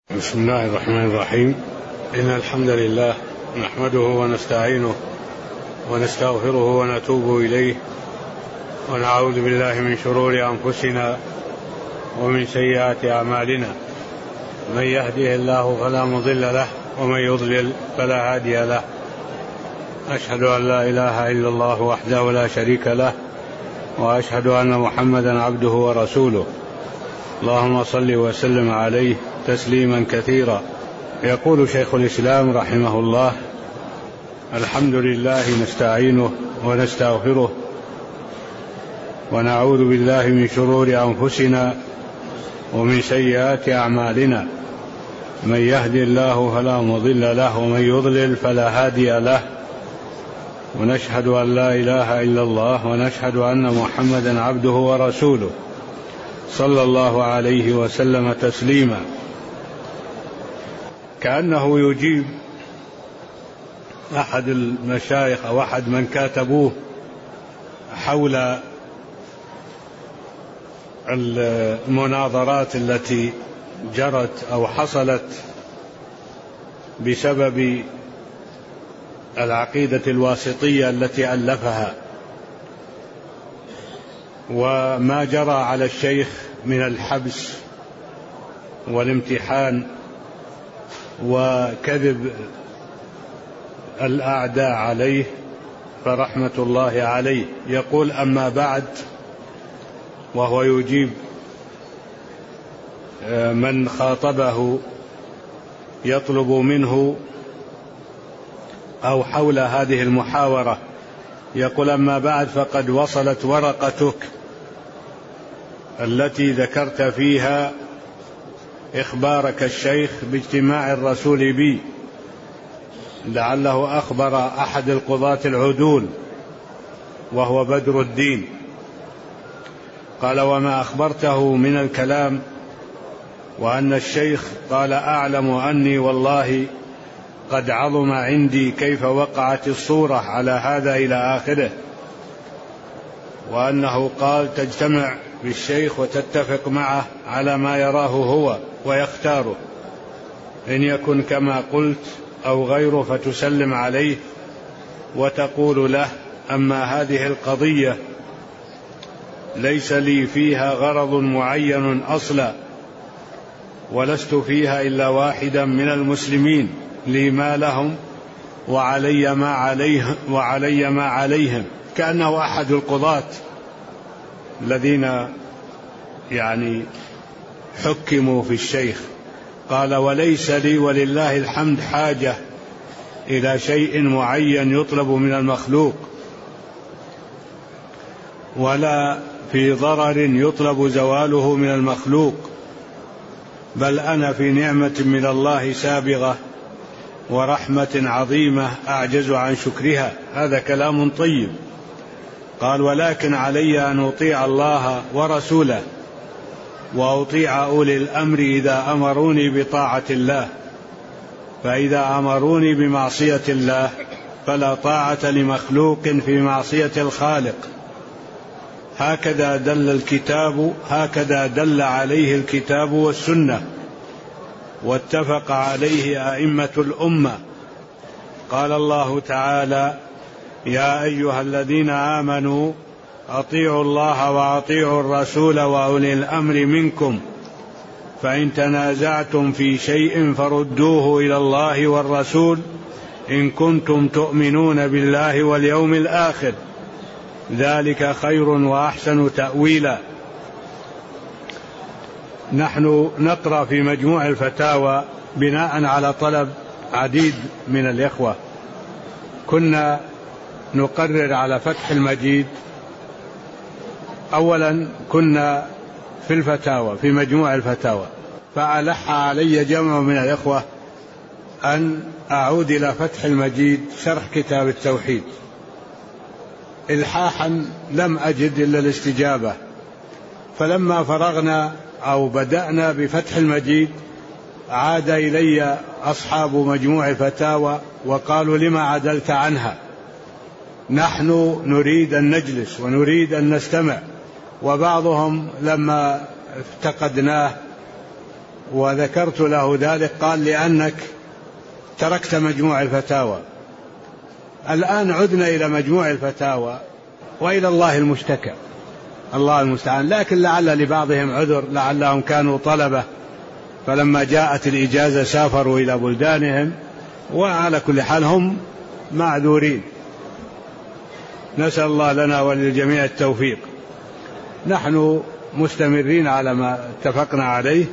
بسم الله الرحمن الرحيم. إن الحمد لله نحمده ونستعينه ونستغفره ونتوب إليه ونعوذ بالله من شرور أنفسنا ومن سيئات أعمالنا. من يهده الله فلا مضل له ومن يضلل فلا هادي له. أشهد أن لا إله إلا الله وحده لا شريك له وأشهد أن محمدا عبده ورسوله. اللهم صل وسلم عليه تسليما كثيرا. يقول شيخ الإسلام رحمه الله: الحمد لله نستعينه ونستغفره ونعوذ بالله من شرور أنفسنا ومن سيئات أعمالنا. من يهدي الله فلا مضل له ومن يضلل فلا هادي له. ونشهد أن لا إله إلا الله ونشهد أن محمدا عبده ورسوله صلى الله عليه وسلم تسليما. كأنه يجيب أحد المشايخ أو أحد من كاتبوه حول المناظرات التي جرت أو حصلت بسبب العقيدة الواسطية التي ألفها، وما جرى على الشيخ من الحبس والامتحان وكذب الأعداء عليه فرحمة الله عليه. يقول: أما بعد، وهو يجيب من خاطبه يطلب منه أو حول هذه المحاورة. يقول: أما بعد، فقد وصلت ورقتك التي ذكرت فيها إخبارك الشيخ باجتماع الرسول بي، لعله أخبر أحد القضاة العدول وهو بدر الدين. قال: وما أخبرته من الكلام، وأن الشيخ قال: أعلم أني والله قد عظم عندي كيف وقعت الصورة على هذا إلى آخره، وأنه قال: تجتمع بالشيخ وتتفق معه على ما يراه هو ويختاره، إن يكن كما قلت أو غيره فتسلم عليه وتقول له: أما هذه القضية ليس لي فيها غرض معين أصلا، ولست فيها إلا واحدا من المسلمين، لي ما لهم وعلي ما عليهم. كأنه أحد القضاة الذين حكموا في الشيخ. قال: وليس لي ولله الحمد حاجة إلى شيء معين يطلب من المخلوق، ولا في ضرر يطلب زواله من المخلوق، بل أنا في نعمة من الله سابغة ورحمة عظيمة أعجز عن شكرها. هذا كلام طيب. قال: ولكن علي أن أطيع الله ورسوله، وأطيع أولي الأمر إذا أمروني بطاعة الله، فإذا أمروني بمعصية الله فلا طاعة لمخلوق في معصية الخالق. هكذا دل عليه الكتاب والسنة، واتفق عليه أئمة الأمة. قال الله تعالى: يا أيها الذين آمنوا أطيعوا الله وأطيعوا الرسول وأولي الأمر منكم، فإن تنازعتم في شيء فردوه إلى الله والرسول إن كنتم تؤمنون بالله واليوم الآخر، ذلك خير وأحسن تأويلا. نحن نقرأ في مجموع الفتاوى بناء على طلب عديد من الإخوة. كنا نقرر على فتح المجيد. أولا كنا في الفتاوى في مجموع الفتاوى، فألح علي جمع من الإخوة أن أعود إلى فتح المجيد شرح كتاب التوحيد. إلحاحا لم أجد إلا الاستجابة، فلما فرغنا أو بدأنا بفتح المجيد عاد إلي أصحاب مجموع الفتاوى وقالوا: لما عدلت عنها؟ نحن نريد أن نجلس ونريد أن نستمع. وبعضهم لما افتقدناه وذكرت له ذلك قال لأنك تركت مجموع الفتاوى. الآن عدنا إلى مجموع الفتاوى وإلى الله المشتكى، الله المستعان. لكن لعل لبعضهم عذر، لعلهم كانوا طلبة فلما جاءت الإجازة سافروا إلى بلدانهم، وعلى كل حال هم معذورين. نسأل الله لنا وللجميع التوفيق. نحن مستمرين على ما اتفقنا عليه،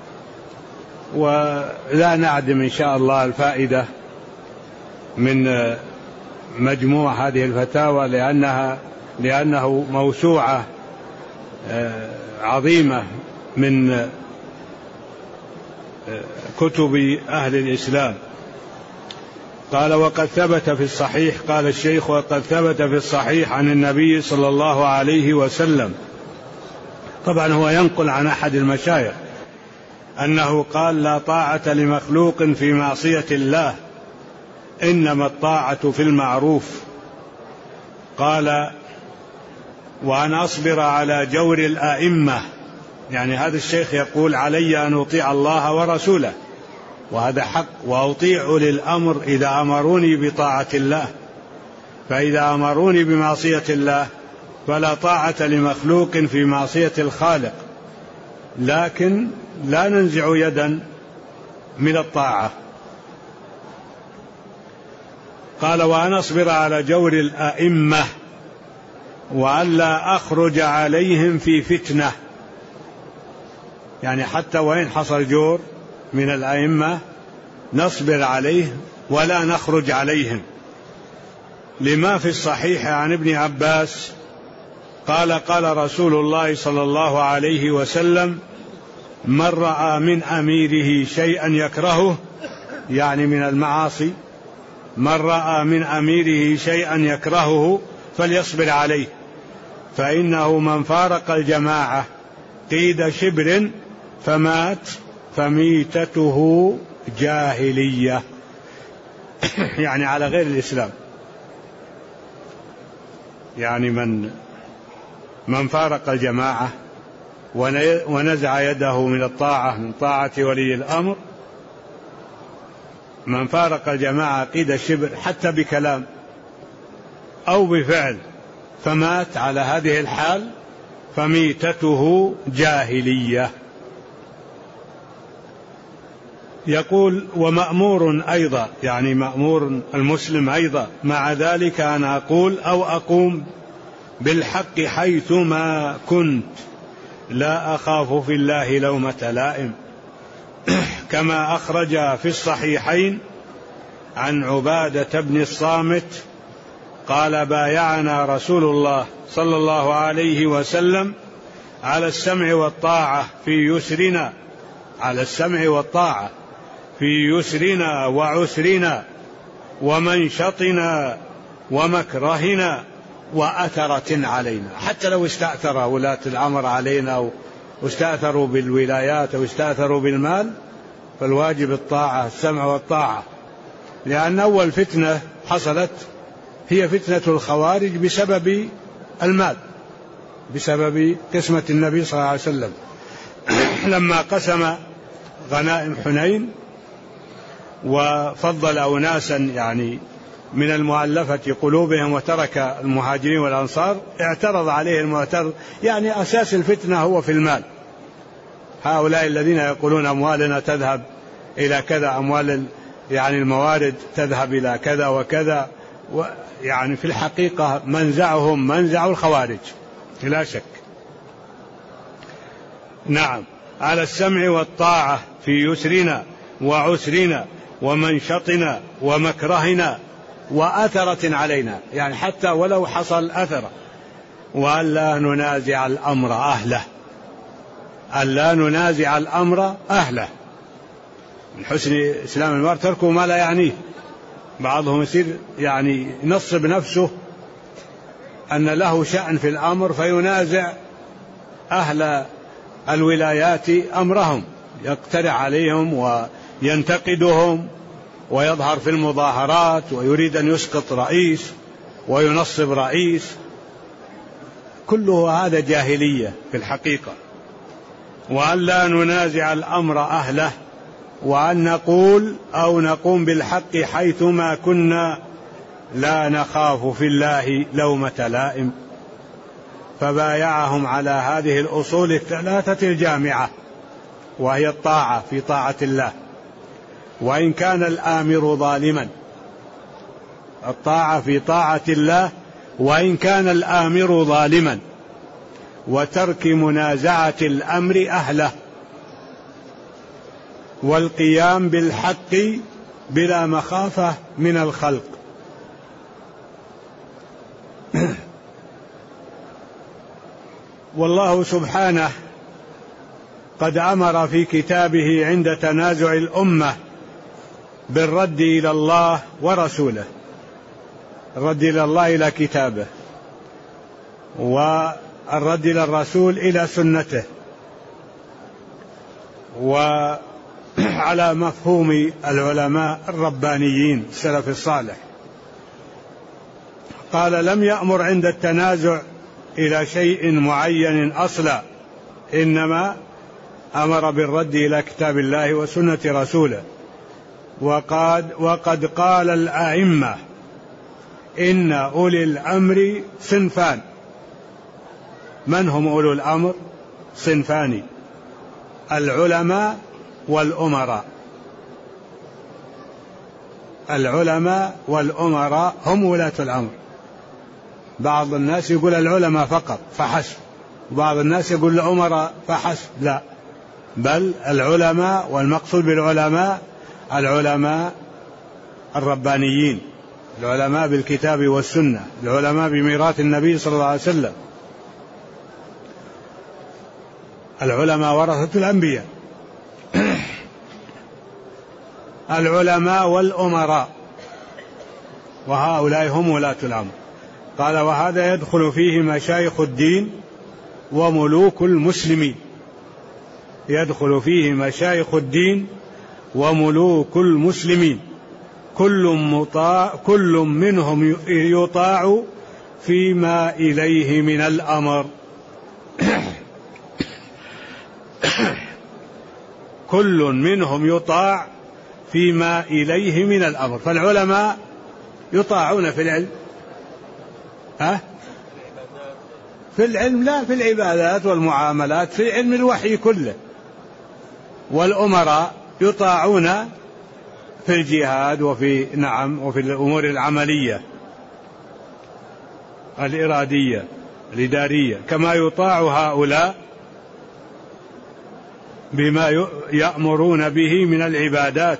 ولا نعدم إن شاء الله الفائدة من مجموع هذه الفتاوى، لأنه موسوعة عظيمة من كتب أهل الإسلام. قال وقد ثبت في الصحيح، قال الشيخ وقد ثبت في الصحيح عن النبي صلى الله عليه وسلم، طبعا هو ينقل عن أحد المشايخ أنه قال لا طاعة لمخلوق في معصية الله، إنما الطاعة في المعروف. قال وأن أصبر على جور الآئمة، يعني هذا الشيخ يقول علي أن أطيع الله ورسوله، وهذا حق، وأطيع أولي الأمر إذا أمروني بطاعة الله، فإذا أمروني بمعصية الله فلا طاعة لمخلوق في معصية الخالق، لكن لا ننزع يدا من الطاعة. قال وأن أصبر على جور الآئمة وألا أخرج عليهم في فتنة، يعني حتى وإن حصل جور من الأئمة نصبر عليه ولا نخرج عليهم، لما في الصحيح عن ابن عباس قال قال رسول الله صلى الله عليه وسلم من رأى من أميره شيئا يكرهه، يعني من المعاصي، من رأى من أميره شيئا يكرهه فليصبر عليه، فإنه من فارق الجماعة قيد شبر فمات فميتته جاهلية، يعني على غير الإسلام، يعني من فارق الجماعة ونزع يده من الطاعة، من طاعة ولي الأمر، من فارق الجماعة قيد الشبر حتى بكلام أو بفعل فمات على هذه الحال فميتته جاهلية. يقول ومأمور أيضا، يعني مأمور المسلم أيضا مع ذلك أن أقول أو أقوم بالحق حيثما كنت لا أخاف في الله لومة لائم، كما أخرج في الصحيحين عن عبادة بن الصامت قال بايعنا رسول الله صلى الله عليه وسلم على السمع والطاعة في يسرنا، على السمع والطاعة في يسرنا وعسرنا ومنشطنا ومكرهنا وأثرة علينا. حتى لو استأثر ولاة الأمر علينا واستأثروا بالولايات أو استأثروا بالمال فالواجب الطاعة، السمع والطاعة. لأن أول فتنة حصلت هي فتنة الخوارج بسبب المال، بسبب قسمة النبي صلى الله عليه وسلم لما قسم غنائم حنين وفضل أناسا يعني من المؤلفة قلوبهم وترك المهاجرين والأنصار، اعترض عليه المعترض، يعني أساس الفتنة هو في المال. هؤلاء الذين يقولون أموالنا تذهب إلى كذا، أموال يعني الموارد تذهب إلى كذا وكذا، يعني في الحقيقة منزعهم منزع الخوارج لا شك. نعم، على السمع والطاعة في يسرنا وعسرنا ومنشطنا ومكرهنا وأثرة علينا، يعني حتى ولو حصل أثر، وألا ننازع الأمر أهله، ألا ننازع الأمر أهله. من حسن إسلام المرء تركه ما لا يعنيه. بعضهم يصير يعني ينصب نفسه أن له شأن في الأمر فينازع أهل الولايات أمرهم، يقترع عليهم وينتقدهم ويظهر في المظاهرات ويريد أن يسقط رئيس وينصب رئيس. كله هذا جاهلية في الحقيقة. وأن لا ننازع الأمر أهله، وأن نقول أو نقوم بالحق حيثما كنا، لا نخاف في الله لومة لائم. فبايعهم على هذه الأصول الثلاثة الجامعة، وهي الطاعة في طاعة الله وإن كان الآمر ظالما، الطاعة في طاعة الله وإن كان الآمر ظالما، وترك منازعة الأمر أهله، والقيام بالحق بلا مخافة من الخلق. والله سبحانه قد أمر في كتابه عند تنازع الأمة بالرد إلى الله ورسوله، الرد إلى الله إلى كتابه، والرد إلى الرسول إلى سنته، وعلى مفهوم العلماء الربانيين السلف الصالح. قال: لم يأمر عند التنازع إلى شيء معين أصلا، إنما أمر بالرد إلى كتاب الله وسنة رسوله. وقد قال الأئمة إن أولي الأمر صنفان. من هم أولو الأمر؟ صنفان: العلماء والأمراء. العلماء والأمراء هم ولاة الأمر. بعض الناس يقول العلماء فقط فحسب، وبعض الناس يقول الأمراء فحسب، لا، بل العلماء، والمقصود بالعلماء العلماء الربانيين، العلماء بالكتاب والسنة، العلماء بميراث النبي صلى الله عليه وسلم. العلماء ورثة الأنبياء. العلماء والأمراء، وهؤلاء هم ولاة الأمر. قال: وهذا يدخل فيه مشايخ الدين وملوك المسلمين. يدخل فيه مشايخ الدين وملوك المسلمين، كل منهم يطاع فيما إليه من الأمر. كل منهم يطاع فيما إليه من الأمر. فالعلماء يطاعون في العلم، في العلم، لا، في العبادات والمعاملات، في علم الوحي كله. والأمراء يطاعون في الجهاد وفي وفي الأمور العملية الإرادية الإدارية، كما يطاع هؤلاء بما يأمرون به من العبادات،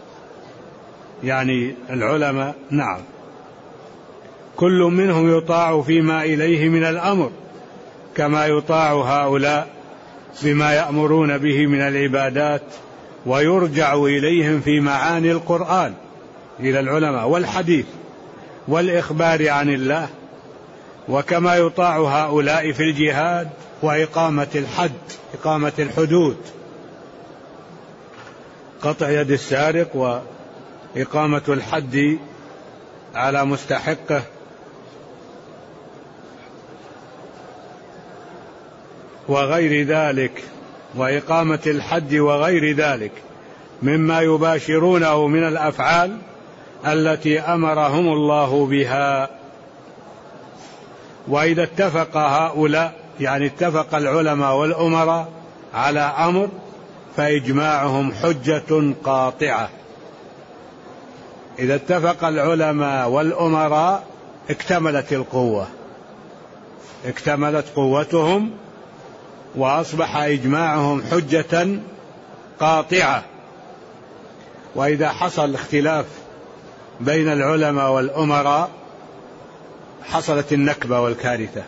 يعني العلماء. نعم، كل منهم يطاع فيما إليه من الأمر، كما يطاع هؤلاء بما يأمرون به من العبادات، ويرجع إليهم في معاني القرآن، إلى العلماء والحديث والإخبار عن الله، وكما يطاع هؤلاء في الجهاد وإقامة الحد، إقامة الحدود، قطع يد السارق وإقامة الحد على مستحقه، وغير ذلك، وإقامة الحد وغير ذلك مما يباشرونه من الأفعال التي أمرهم الله بها. وإذا اتفق هؤلاء، يعني اتفق العلماء والأمراء على أمر، فإجماعهم حجة قاطعة. إذا اتفق العلماء والأمراء اكتملت القوة، اكتملت قوتهم، وأصبح إجماعهم حجة قاطعة. وإذا حصل اختلاف بين العلماء والأمراء حصلت النكبة والكارثة.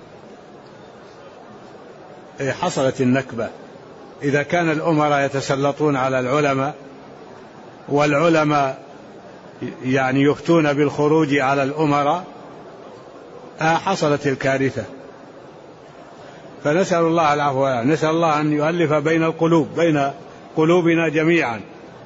حصلت النكبة إذا كان الأمراء يتسلطون على العلماء، والعلماء يعني يفتون بالخروج على الأمراء، حصلت الكارثة. فنسأل الله العفو، نسأل الله أن يؤلف بين القلوب، بين قلوبنا جميعا.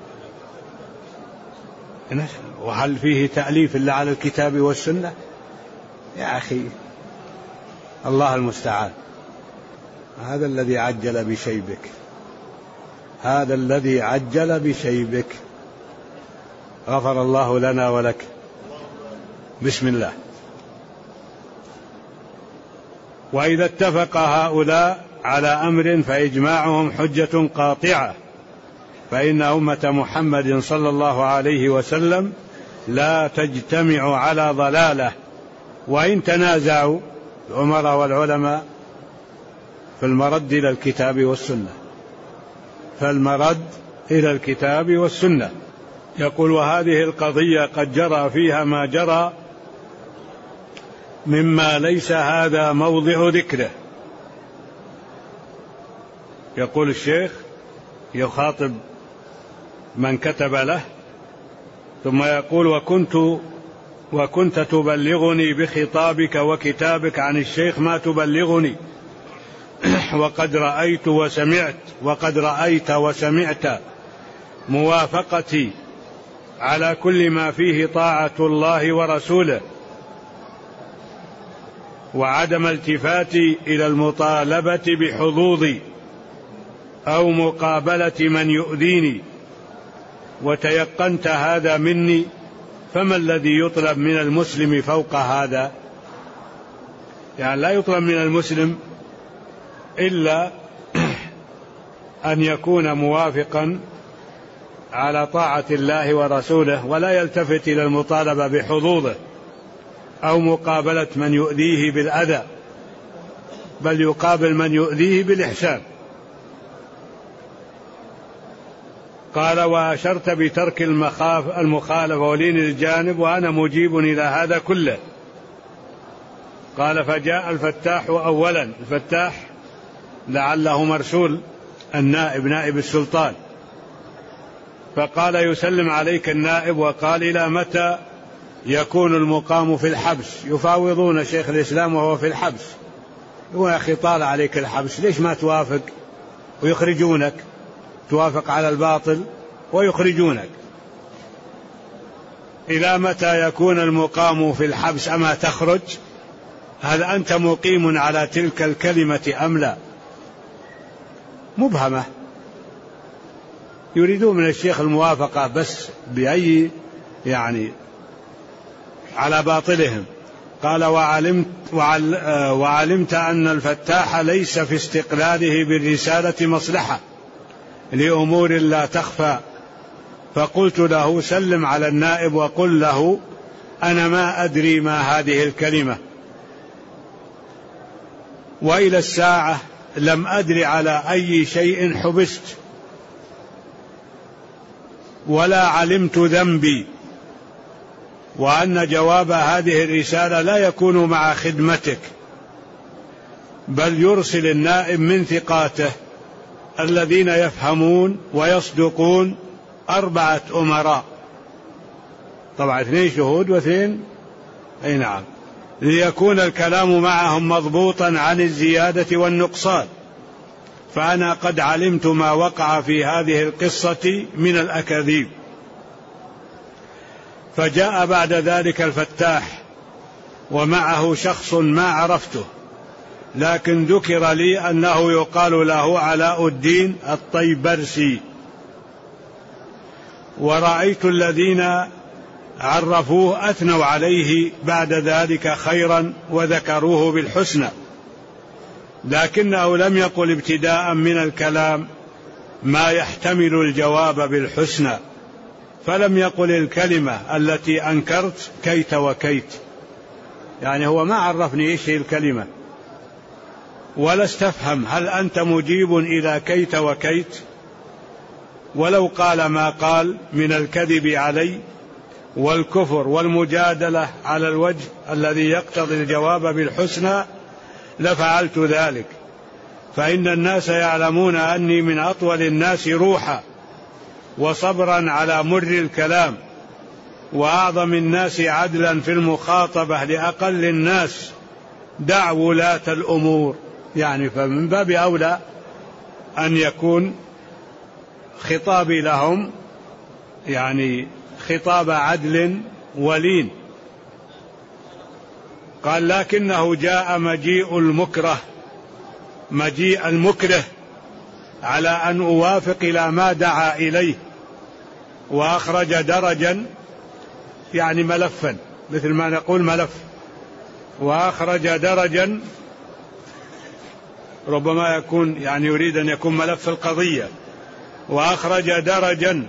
وهل فيه تأليف إلا على الكتاب والسنة؟ يا أخي، الله المستعان. هذا الذي عجل بشيبك، هذا الذي عجل بشيبك. غفر الله لنا ولك. بسم الله. وإذا اتفق هؤلاء على أمر فإجماعهم حجة قاطعة، فإن أمة محمد صلى الله عليه وسلم لا تجتمع على ضلالة، وإن تنازعوا الأمراء والعلماء فالمرد إلى الكتاب والسنة، فالمرد إلى الكتاب والسنة. يقول: وهذه القضية قد جرى فيها ما جرى مما ليس هذا موضع ذكره. يقول الشيخ يخاطب من كتب له، ثم يقول: وكنت تبلغني بخطابك وكتابك عن الشيخ ما تبلغني، وقد رأيت وسمعت موافقتي على كل ما فيه طاعة الله ورسوله، وعدم التفاتي إلى المطالبة بحظوظي أو مقابلة من يؤذيني، وتيقنت هذا مني، فما الذي يطلب من المسلم فوق هذا؟ يعني لا يطلب من المسلم إلا أن يكون موافقا على طاعة الله ورسوله، ولا يلتفت إلى المطالبة بحظوظه أو مقابلة من يؤذيه بالأذى، بل يقابل من يؤذيه بالإحسان. قال: وأشرت بترك المخالفة ولين الجانب، وأنا مجيب إلى هذا كله. قال: فجاء الفتاح أولا، الفتاح لعله مرسول النائب، نائب السلطان، فقال: يسلم عليك النائب، وقال: إلى متى يكون المقام في الحبس؟ يفاوضون شيخ الإسلام وهو في الحبس. يقول: يا أخي طال عليك الحبس، ليش ما توافق ويخرجونك؟ توافق على الباطل ويخرجونك. إلى متى يكون المقام في الحبس أما تخرج؟ هل أنت مقيم على تلك الكلمة أم لا؟ مبهمة. يريدون من الشيخ الموافقة بس بأي يعني على باطلهم. قال: وعلمت أن الفتاح ليس في استقلاله بالرسالة مصلحة لأمور لا تخفى، فقلت له: سلم على النائب وقل له أنا ما أدري ما هذه الكلمة، وإلى الساعة لم أدري على أي شيء حبست، ولا علمت ذنبي، وأن جواب هذه الرسالة لا يكون مع خدمتك، بل يرسل النائب من ثقاته الذين يفهمون ويصدقون 4 أمراء، طبعا 2 شهود و2 أي نعم، ليكون الكلام معهم مضبوطا عن الزيادة والنقصان، فأنا قد علمت ما وقع في هذه القصة من الأكاذيب. فجاء بعد ذلك الفتاح ومعه شخص ما عرفته، لكن ذكر لي أنه يقال له علاء الدين الطيبرسي، ورأيت الذين عرفوه أثنوا عليه بعد ذلك خيرا وذكروه بالحسنى، لكنه لم يقل ابتداء من الكلام ما يحتمل الجواب بالحسنى، فلم يقل الكلمة التي أنكرت كيت وكيت، يعني هو ما عرفني إيش هي الكلمة، ولا استفهم هل أنت مجيب إلى كيت وكيت، ولو قال ما قال من الكذب علي والكفر والمجادلة على الوجه الذي يقتضي الجواب بالحسنى لفعلت ذلك، فإن الناس يعلمون أني من أطول الناس روحا وصبرا على مر الكلام، وأعظم الناس عدلا في المخاطبة لأقل الناس، دع ولاة الأمور، يعني فمن باب أولى أن يكون خطابي لهم يعني خطاب عدل ولين. قال: لكنه جاء مجيء المكره مجيء المكره على أن أوافق إلى ما دعا إليه، وأخرج درجا يعني ملفا، مثل ما نقول ملف، وأخرج درجا ربما يكون يعني يريد أن يكون ملف القضية، وأخرج درجا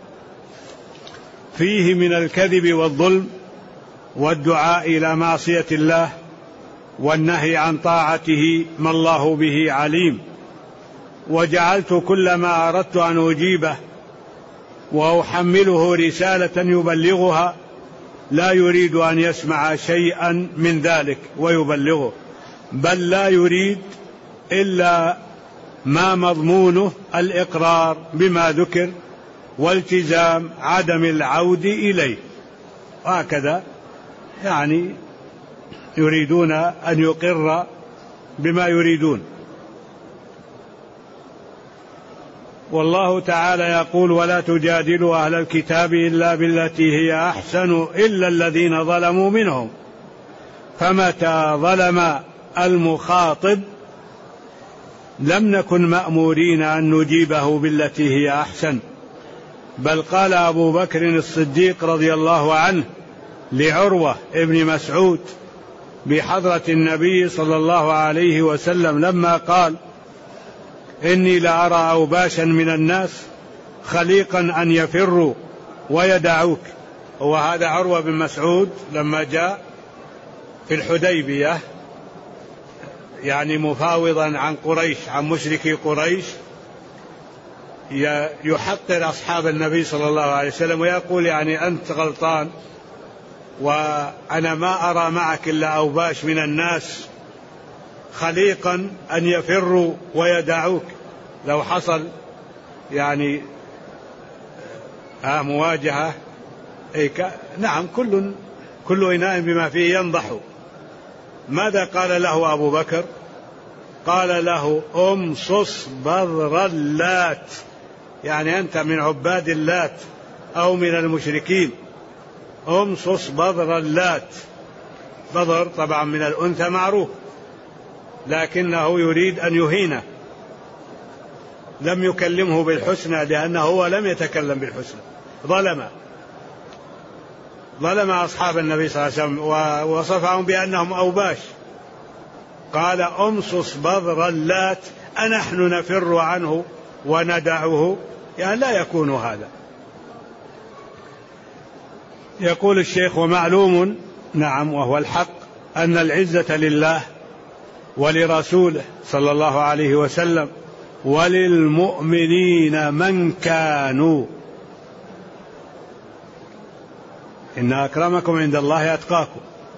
فيه من الكذب والظلم والدعاء إلى معصية الله والنهي عن طاعته ما الله به عليم. وجعلت كل ما أردت أن أجيبه وأحمله رسالة يبلغها لا يريد أن يسمع شيئا من ذلك ويبلغه، بل لا يريد إلا ما مضمونه الإقرار بما ذكر والتزام عدم العود إليه. هكذا يعني يريدون أن يقر بما يريدون. والله تعالى يقول: ولا تجادلوا أهل الكتاب إلا بالتي هي أحسن إلا الذين ظلموا منهم. فمتى ظلم المخاطب لم نكن مأمورين أن نجيبه بالتي هي أحسن، بل قال أبو بكر الصديق رضي الله عنه لعروة ابن مسعود بحضرة النبي صلى الله عليه وسلم لما قال: إني لأرى أوباشا من الناس خليقا أن يفروا ويدعوك. وهذا عروة بن مسعود لما جاء في الحديبية يعني مفاوضا عن قريش، عن مشركي قريش، يحقر أصحاب النبي صلى الله عليه وسلم ويقول يعني أنت غلطان، وأنا ما أرى معك إلا أوباش من الناس خليقا أن يفروا ويدعوك. لو حصل يعني مواجهة نعم كل إناء بما فيه ينضح. ماذا قال له أبو بكر؟ قال له: أمصص بذر اللات، يعني أنت من عباد اللات أو من المشركين، أمصص بذر اللات. بذر طبعا من الأنثى معروف، لكنه يريد أن يهينه، لم يكلمه بالحسنى لأنه هو لم يتكلم بالحسنى، ظلم أصحاب النبي صلى الله عليه وسلم ووصفهم بأنهم أوباش. قال: أمصص بذر اللات أنحن نفر عنه وندعه؟ يعني لا يكون هذا. يقول الشيخ: ومعلوم نعم وهو الحق أن العزة لله ولرسوله صلى الله عليه وسلم وللمؤمنين من كانوا، إن أكرمكم عند الله أتقاكم.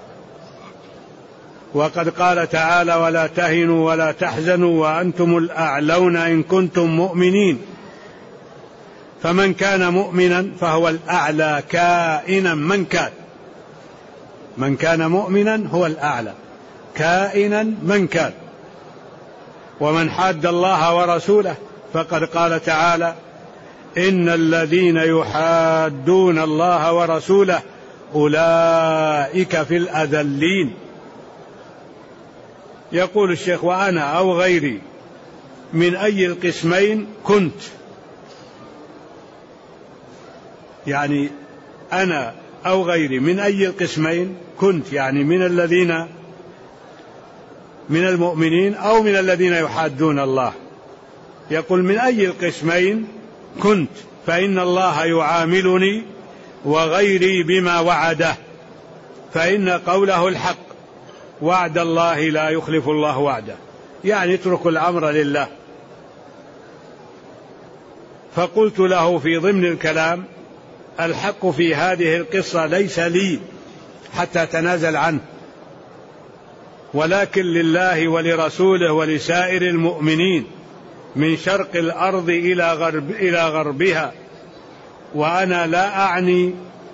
وقد قال تعالى: ولا تهنوا ولا تحزنوا وأنتم الأعلون إن كنتم مؤمنين. فمن كان مؤمنا فهو الأعلى كائنا من كان، من كان مؤمنا هو الأعلى كائنا من كان. ومن حاد الله ورسوله فقد قال تعالى: إن الذين يحادون الله ورسوله أولئك في الأذلين. يقول الشيخ: وأنا أو غيري من أي القسمين كنت، يعني أنا أو غيري من أي القسمين كنت، يعني من الذين من المؤمنين أو من الذين يحادون الله. يقول: من أي القسمين كنت، فإن الله يعاملني وغيري بما وعده، فإن قوله الحق، وعد الله لا يخلف الله وعده، يعني اترك الأمر لله. فقلت له في ضمن الكلام: الحق في هذه القصة ليس لي حتى تنازل عنه، ولكن لله ولرسوله ولسائر المؤمنين من شرق الأرض إلى غربها، وأنا لا أعني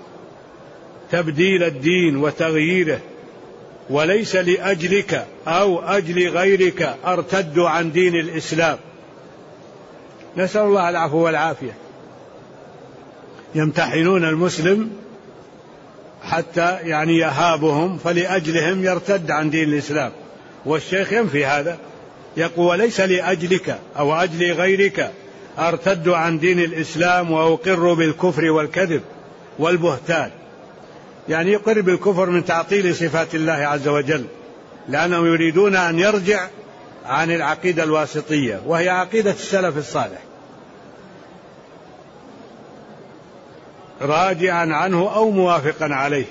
تبديل الدين وتغييره، وليس لأجلك أو أجل غيرك أرتد عن دين الإسلام. نسأل الله العفو والعافية. يمتحنون المسلم حتى يعني يهابهم، فلأجلهم يرتد عن دين الإسلام، والشيخ ينفي هذا، يقول وليس لأجلك أو أجل غيرك أرتد عن دين الإسلام وأقر بالكفر والكذب والبهتان. يعني يقر بالكفر من تعطيل صفات الله عز وجل، لأنهم يريدون أن يرجع عن العقيدة الواسطية وهي عقيدة السلف الصالح، راجعا عنه أو موافقا عليه.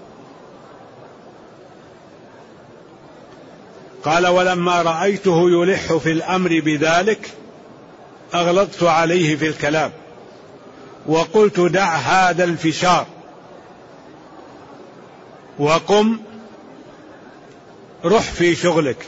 قال ولما رأيته يلح في الأمر بذلك أغلظت عليه في الكلام وقلت دع هذا الفشار وقم روح في شغلك.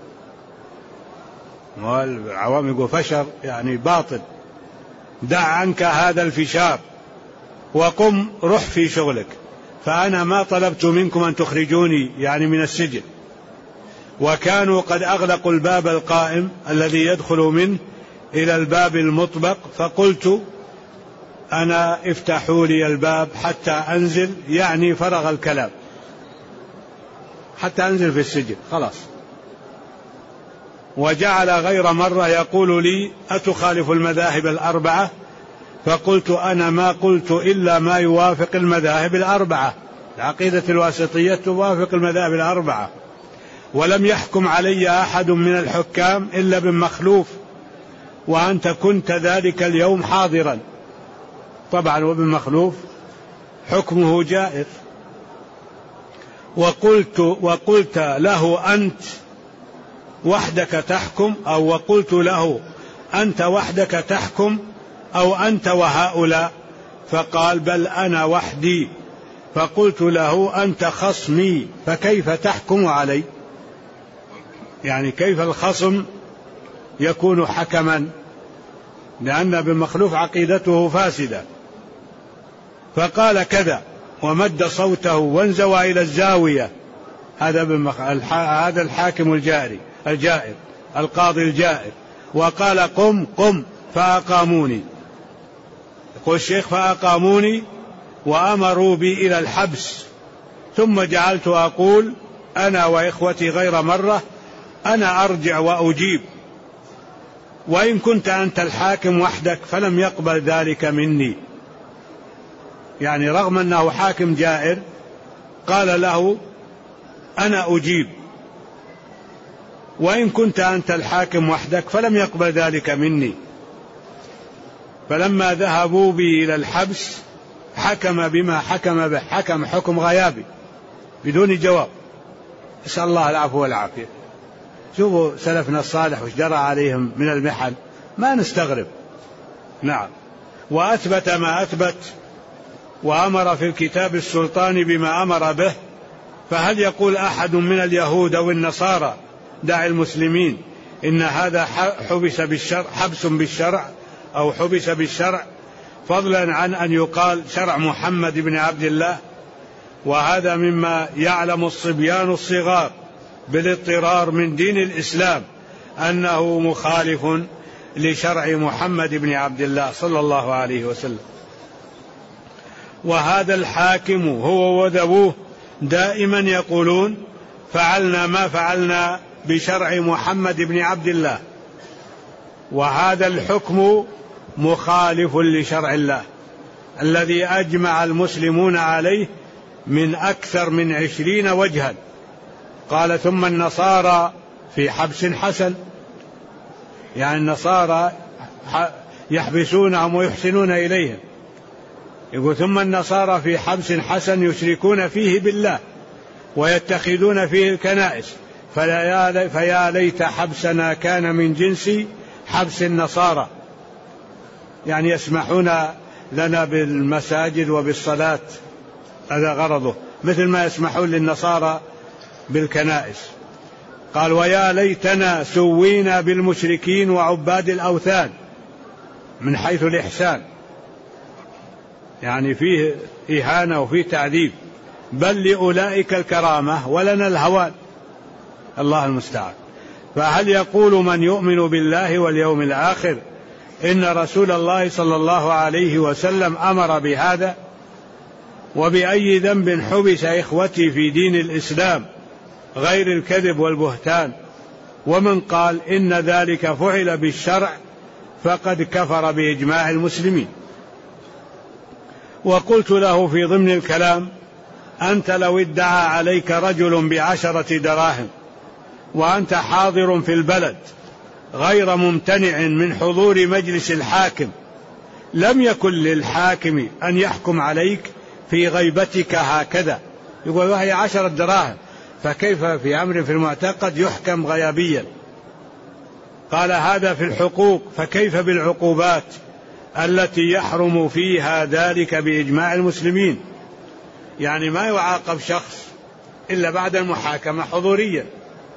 العوام يقول فشر يعني باطل. دع عنك هذا الفشار وقم روح في شغلك، فأنا ما طلبت منكم أن تخرجوني يعني من السجن. وكانوا قد أغلقوا الباب القائم الذي يدخل منه إلى الباب المطبق، فقلت أنا افتحوا لي الباب حتى أنزل، يعني فرغ الكلام حتى أنزل في السجن خلاص. وجعل غير مرة يقول لي أتخالف المذاهب الأربعة؟ فقلت أنا ما قلت إلا ما يوافق المذاهب الأربعة، العقيدة الواسطية توافق المذاهب الأربعة، ولم يحكم علي أحد من الحكام إلا بن مخلوف، وأنت كنت ذلك اليوم حاضرا. طبعا وابن مخلوف حكمه جائر. وقلت له أنت وحدك تحكم، أو وقلت له أنت وحدك تحكم أو أنت وهؤلاء؟ فقال بل أنا وحدي. فقلت له أنت خصمي فكيف تحكم علي؟ يعني كيف الخصم يكون حكما؟ لأن ابن مخلوف عقيدته فاسدة. فقال كذا ومد صوته وانزوى إلى الزاوية. هذا الحاكم الجائر القاضي الجائر، وقال قم فأقاموني. يقول الشيخ فأقاموني وأمروا بي إلى الحبس، ثم جعلت أقول أنا وإخوتي غير مرة أنا أرجع وأجيب، وإن كنت أنت الحاكم وحدك فلم يقبل ذلك مني. يعني رغم أنه حاكم جائر قال له أنا أجيب، وإن كنت أنت الحاكم وحدك فلم يقبل ذلك مني. فلما ذهبوا بي إلى الحبس حكم بما حكم به، حكم غيابي بدون جواب. أسأل الله العفو والعافية. شوفوا سلفنا الصالح وش جرى عليهم من المحن، ما نستغرب. نعم. وأثبت ما أثبت، وأمر في الكتاب السلطان بما أمر به. فهل يقول أحد من اليهود أو النصارى دع المسلمين إن هذا حبس بالشرع أو حبس بالشرع، فضلا عن أن يقال شرع محمد بن عبد الله؟ وهذا مما يعلم الصبيان الصغار بالاضطرار من دين الإسلام أنه مخالف لشرع محمد بن عبد الله صلى الله عليه وسلم. وهذا الحاكم هو وذووه دائما يقولون فعلنا ما فعلنا بشرع محمد بن عبد الله، وهذا الحكم مخالف لشرع الله الذي أجمع المسلمون عليه من أكثر من 20 وجها. قال ثم النصارى في حبس حسن، يعني النصارى يحبسونهم ويحسنون إليهم. يقول ثم النصارى في حبس حسن يشركون فيه بالله ويتخذون فيه الكنائس، فيا ليت حبسنا كان من جنس حبس النصارى. يعني يسمحون لنا بالمساجد وبالصلاة، هذا غرضه، مثل ما يسمحون للنصارى بالكنائس. قال ويا ليتنا سوينا بالمشركين وعباد الأوثان، من حيث الإحسان، يعني فيه إهانة وفيه تعذيب. بل لأولئك الكرامة ولنا الهوان، الله المستعان. فهل يقول من يؤمن بالله واليوم الآخر إن رسول الله صلى الله عليه وسلم أمر بهذا؟ وبأي ذنب حبس إخوتي في دين الإسلام غير الكذب والبهتان؟ ومن قال إن ذلك فعل بالشرع فقد كفر بإجماع المسلمين. وقلت له في ضمن الكلام: أنت لو ادعى عليك رجل ب10 دراهم وأنت حاضر في البلد غير ممتنع من حضور مجلس الحاكم، لم يكن للحاكم أن يحكم عليك في غيبتك هكذا، يقول وهي 10 دراهم، فكيف في أمر في المعتقد يحكم غيابيا؟ قال: هذا في الحقوق، فكيف بالعقوبات التي يحرم فيها ذلك بإجماع المسلمين؟ يعني ما يعاقب شخص إلا بعد المحاكمة حضوريا.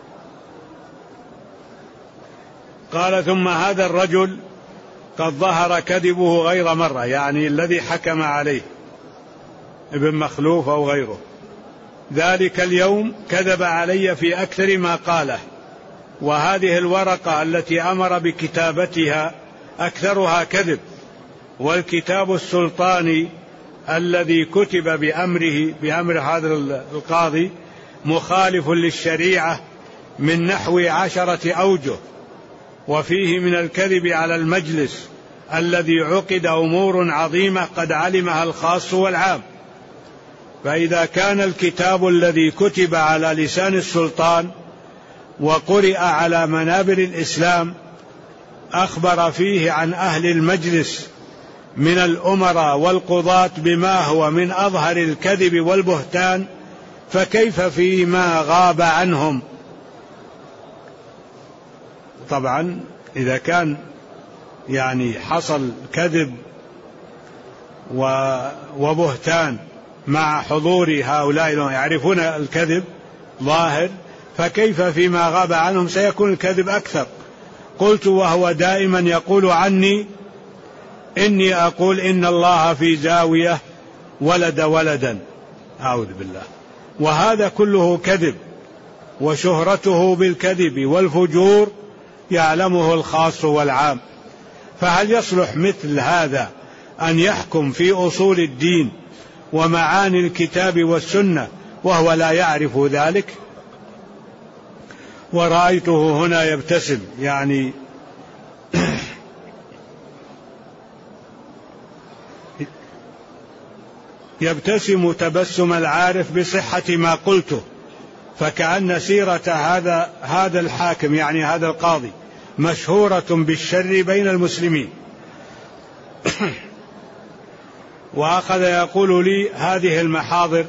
قال: ثم هذا الرجل قد ظهر كذبه غير مرة، يعني الذي حكم عليه ابن مخلوف أو غيره، ذلك اليوم كذب علي في أكثر ما قاله، وهذه الورقة التي أمر بكتابتها أكثرها كذب، والكتاب السلطاني الذي كتب بأمر هذا القاضي مخالف للشريعة من نحو 10 أوجه، وفيه من الكذب على المجلس الذي عقد أمور عظيمة قد علمها الخاص والعام. فإذا كان الكتاب الذي كتب على لسان السلطان وقرئ على منابر الإسلام أخبر فيه عن أهل المجلس من الأمراء والقضاة بما هو من أظهر الكذب والبهتان، فكيف فيما غاب عنهم؟ طبعا إذا كان يعني حصل كذب وبهتان مع حضور هؤلاء يعرفون الكذب ظاهر، فكيف فيما غاب عنهم سيكون الكذب أكثر. قلت: وهو دائما يقول عني إني أقول إن الله في زاوية ولد ولدا، أعوذ بالله، وهذا كله كذب، وشهرته بالكذب والفجور يعلمه الخاص والعام. فهل يصلح مثل هذا أن يحكم في أصول الدين ومعاني الكتاب والسنة وهو لا يعرف ذلك؟ ورأيته هنا يبتسم، يعني يبتسم تبسم العارف بصحة ما قلته، فكأن سيرة هذا الحاكم يعني هذا القاضي مشهورة بالشر بين المسلمين. وأخذ يقول لي: هذه المحاضر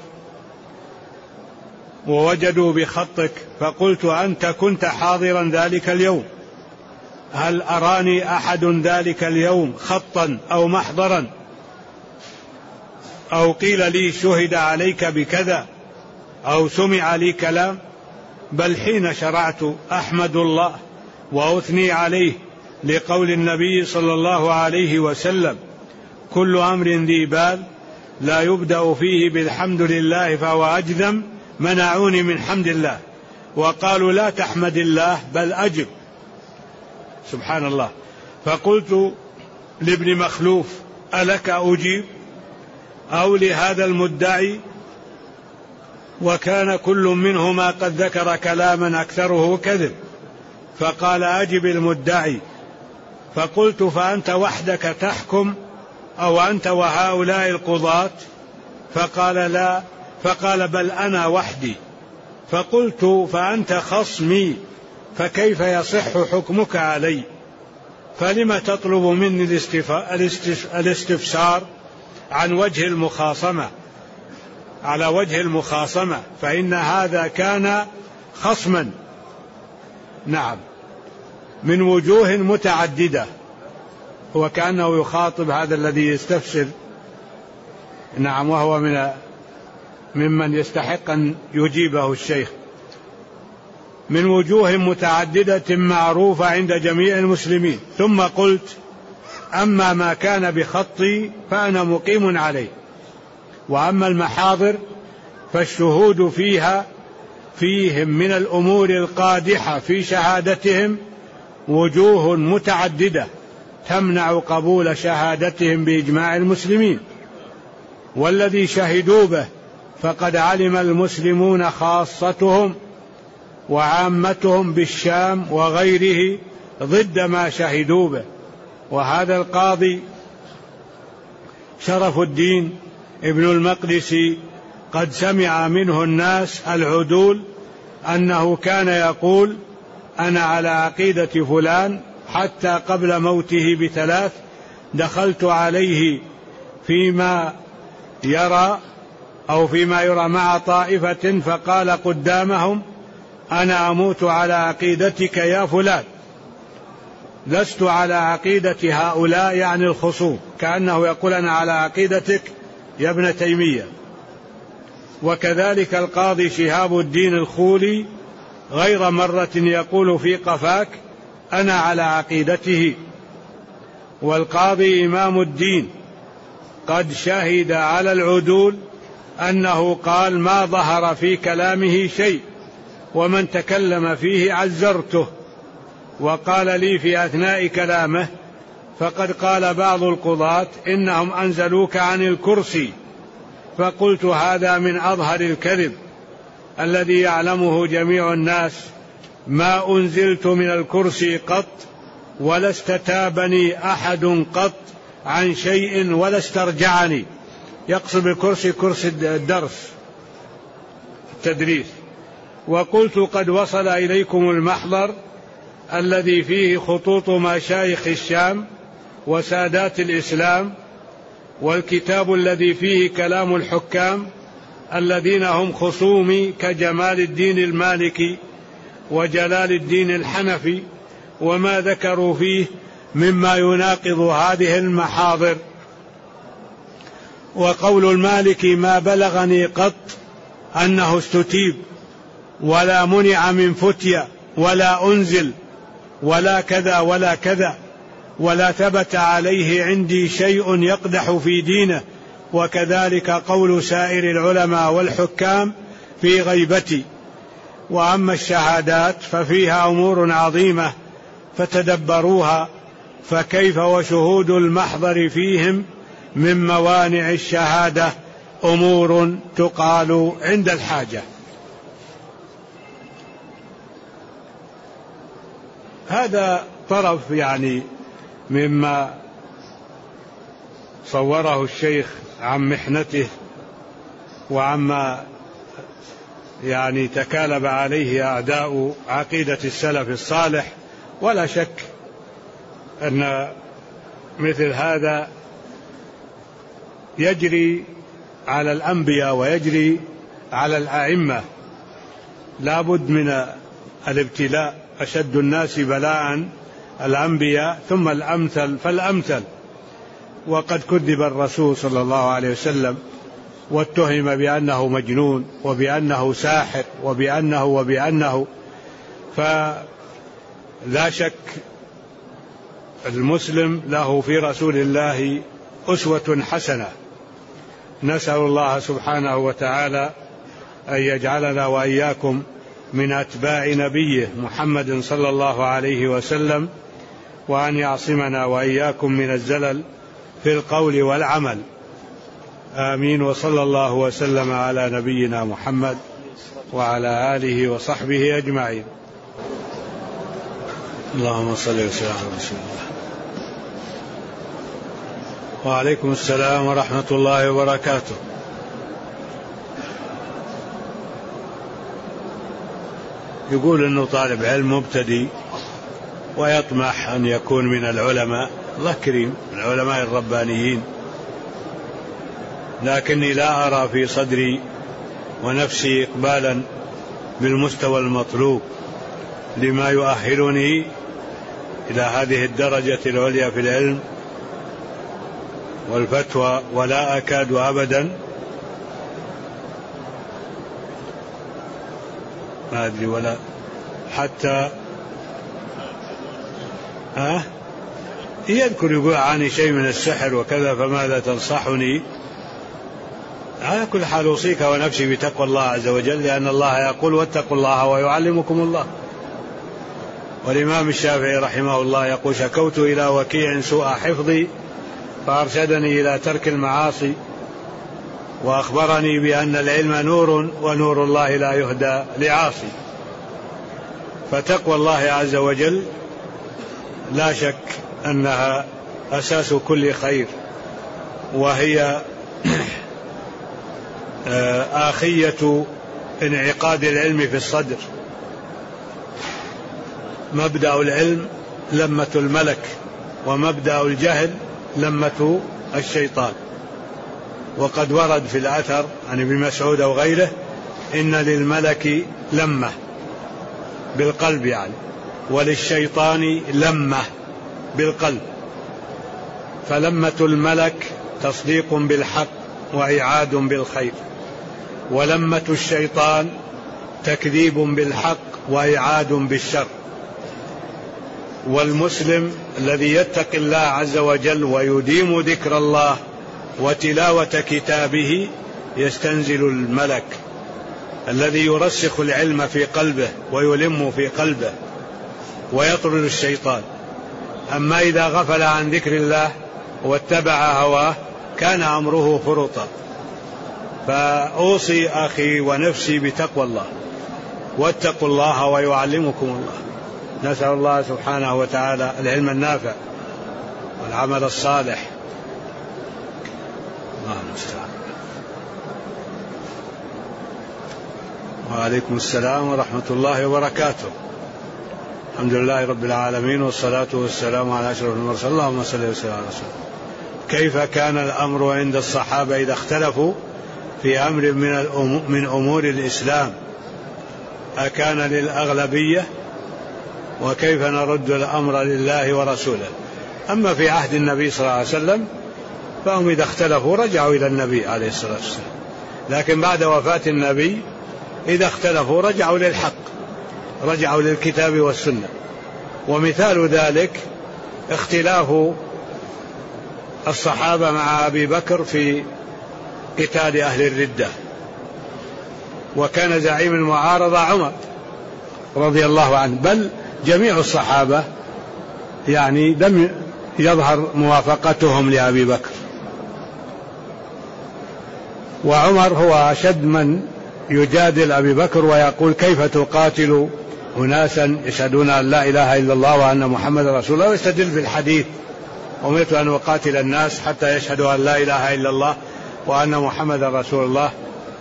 ووجدوا بخطك، فقلت: أنت كنت حاضرا ذلك اليوم، هل أراني أحد ذلك اليوم خطا أو محضرا أو قيل لي شهد عليك بكذا أو سمع لي كلام؟ بل حين شرعت أحمد الله وأثني عليه لقول النبي صلى الله عليه وسلم: كل أمر ذي بال لا يبدأ فيه بالحمد لله فهو أجذم، منعوني من حمد الله وقالوا: لا تحمد الله بل أجب. سبحان الله. فقلت لابن مخلوف: ألك أجيب أو لهذا المدعي؟ وكان كل منهما قد ذكر كلاما أكثره كذب. فقال: أجب المدعي. فقلت: فأنت وحدك تحكم أو أنت وهؤلاء القضاة؟ فقال: لا. فقال: بل أنا وحدي. فقلت: فأنت خصمي، فكيف يصح حكمك علي؟ فلم تطلب مني الاستفسار عن وجه المخاصمة على وجه المخاصمة، فإن هذا كان خصما، نعم، من وجوه متعددة. هو كأنه يخاطب هذا الذي يستفسر، نعم، وهو ممن يستحق أن يجيبه الشيخ، من وجوه متعددة معروفة عند جميع المسلمين. ثم قلت: أما ما كان بخطي فأنا مقيم عليه، وأما المحاضر فالشهود فيهم من الأمور القادحة في شهادتهم وجوه متعددة تمنع قبول شهادتهم بإجماع المسلمين، والذي شهدوا به فقد علم المسلمون خاصتهم وعامتهم بالشام وغيره ضد ما شهدوا به. وهذا القاضي شرف الدين ابن المقدسي قد سمع منه الناس العدول أنه كان يقول: أنا على عقيدة فلان، حتى قبل موته ب3 دخلت عليه فيما يرى مع طائفة فقال قدامهم: أنا أموت على عقيدتك يا فلان، لست على عقيدة هؤلاء، يعني الخصوم، كأنه يقول: أنا على عقيدتك يا ابن تيمية. وكذلك القاضي شهاب الدين الخولي غير مرة يقول في قفاك: أنا على عقيدته. والقاضي إمام الدين قد شهد على العدول أنه قال: ما ظهر في كلامه شيء، ومن تكلم فيه عزرته. وقال لي في أثناء كلامه: فقد قال بعض القضاة إنهم أنزلوك عن الكرسي. فقلت: هذا من أظهر الكذب الذي يعلمه جميع الناس. ما أنزلت من الكرسي قط، ولا استتابني أحد قط عن شيء ولا استرجعني. يقصد بالكرسي كرسي الدرس التدريس. وقلت: قد وصل إليكم المحضر الذي فيه خطوط مشايخ الشام وسادات الإسلام، والكتاب الذي فيه كلام الحكام الذين هم خصومي كجمال الدين المالكي وجلال الدين الحنفي، وما ذكروا فيه مما يناقض هذه المحاضر. وقول المالكي: ما بلغني قط أنه استتيب، ولا منع من فتية، ولا أنزل، ولا كذا ولا كذا، ولا ثبت عليه عندي شيء يقدح في دينه. وكذلك قول سائر العلماء والحكام في غيبتي. وأما الشهادات ففيها أمور عظيمة فتدبروها، فكيف وشهود المحضر فيهم من موانع الشهادة أمور تقال عند الحاجة. هذا طرف يعني مما صوره الشيخ عن محنته وعما يعني تكالب عليه أعداء عقيدة السلف الصالح. ولا شك أن مثل هذا يجري على الأنبياء ويجري على الأئمة. لا بد من الابتلاء، أشد الناس بلاء الأنبياء ثم الأمثل فالأمثل. وقد كذب الرسول صلى الله عليه وسلم واتهم بأنه مجنون وبأنه ساحر وبأنه فلا شك المسلم له في رسول الله أسوة حسنة. نسأل الله سبحانه وتعالى أن يجعلنا وإياكم من أتباع نبيه محمد صلى الله عليه وسلم، وأن يعصمنا وإياكم من الزلل في القول والعمل. آمين. وصلى الله وسلم على نبينا محمد وعلى آله وصحبه أجمعين. اللهم صل وسلم على رسول الله. وعليكم السلام ورحمة الله وبركاته. يقول أنه طالب علم مبتدئ ويطمح أن يكون من العلماء، الله كريم، من العلماء الربانيين، لكني لا أرى في صدري ونفسي إقبالا بالمستوى المطلوب لما يؤهلني إلى هذه الدرجة العليا في العلم والفتوى، ولا أكاد أبدا ما أدري ولا حتى يذكر يقول عني شيء من السحر وكذا، فماذا تنصحني؟ على كل حال أوصيك ونفسي بتقوى الله عز وجل، لأن الله يقول: واتقوا الله ويعلمكم الله. والإمام الشافعي رحمه الله يقول: شكوت إلى وكيع سوء حفظي فأرشدني إلى ترك المعاصي، وأخبرني بأن العلم نور ونور الله لا يهدى لعاصي. فتقوى الله عز وجل لا شك أنها أساس كل خير، وهي آخية انعقاد العلم في الصدر. مبدأ العلم لمة الملك، ومبدأ الجهل لمة الشيطان. وقد ورد في الأثر عن ابن مسعود أو غيره إن للملك لمة بالقلب يعني، وللشيطان لمة بالقلب. فلمة الملك تصديق بالحق وإعاد بالخير، ولمة الشيطان تكذيب بالحق وإعاد بالشر. والمسلم الذي يتقي الله عز وجل ويديم ذكر الله وتلاوة كتابه يستنزل الملك الذي يرسخ العلم في قلبه ويلم في قلبه ويطرد الشيطان. أما إذا غفل عن ذكر الله واتبع هواه كان أمره فرطا. فأوصي أخي ونفسي بتقوى الله، واتقوا الله ويعلمكم الله. نسأل الله سبحانه وتعالى العلم النافع والعمل الصالح. الله المستعان. وعليكم السلام ورحمة الله وبركاته. الحمد لله رب العالمين، والصلاة والسلام على أشرف المرسلين. اللهم صل وسلم على رسول الله. كيف كان الأمر عند الصحابة إذا اختلفوا في أمر من أمور الإسلام؟ أكان للأغلبية؟ وكيف نرد الأمر لله ورسوله؟ أما في عهد النبي صلى الله عليه وسلم فهم إذا اختلفوا رجعوا إلى النبي عليه الصلاة والسلام، لكن بعد وفاة النبي إذا اختلفوا رجعوا للحق، رجعوا للكتاب والسنة. ومثال ذلك اختلاف الصحابة مع أبي بكر في قتال أهل الردة، وكان زعيم المعارضة عمر رضي الله عنه، بل جميع الصحابة يعني لم يظهر موافقتهم لأبي بكر. وعمر هو أشد من يجادل أبي بكر ويقول كيف تقاتل أناسا يشهدون أن لا إله إلا الله وأن محمد رسول الله، ويستدل بالحديث أمرت أن أقاتل الناس حتى يشهدوا أن لا إله إلا الله وأن محمد رسول الله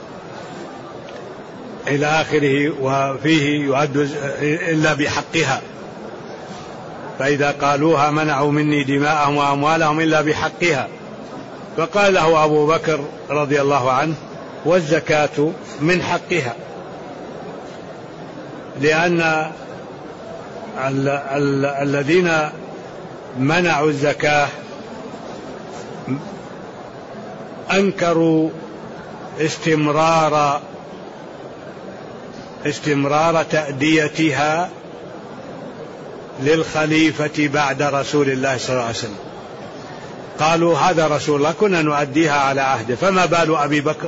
إلى آخره. وفيه يؤد إلا بحقها، فإذا قالوها منعوا مني دماءهم وأموالهم إلا بحقها. فقال له أبو بكر رضي الله عنه والزكاة من حقها، لأن الذين منعوا الزكاة أنكروا استمرار تأديتها للخليفة بعد رسول الله صلى الله عليه وسلم. قالوا هذا رسول الله كنا نؤديها على عهده، فما بال أبي بكر؟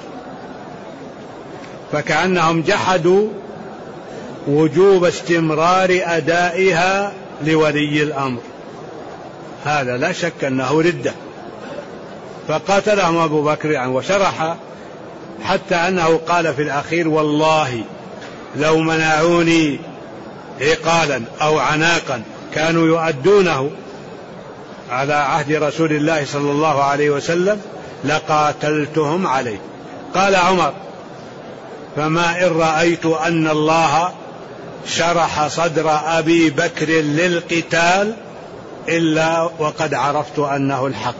فكأنهم جحدوا وجوب استمرار أدائها لولي الأمر. هذا لا شك أنه ردة. فقاتلهم أبو بكر يعني وشرح، حتى أنه قال في الأخير والله لو منعوني عقالا أو عناقا كانوا يؤدونه على عهد رسول الله صلى الله عليه وسلم لقاتلتهم عليه. قال عمر فما إن رأيت أن الله شرح صدر أبي بكر للقتال إلا وقد عرفت أنه الحق.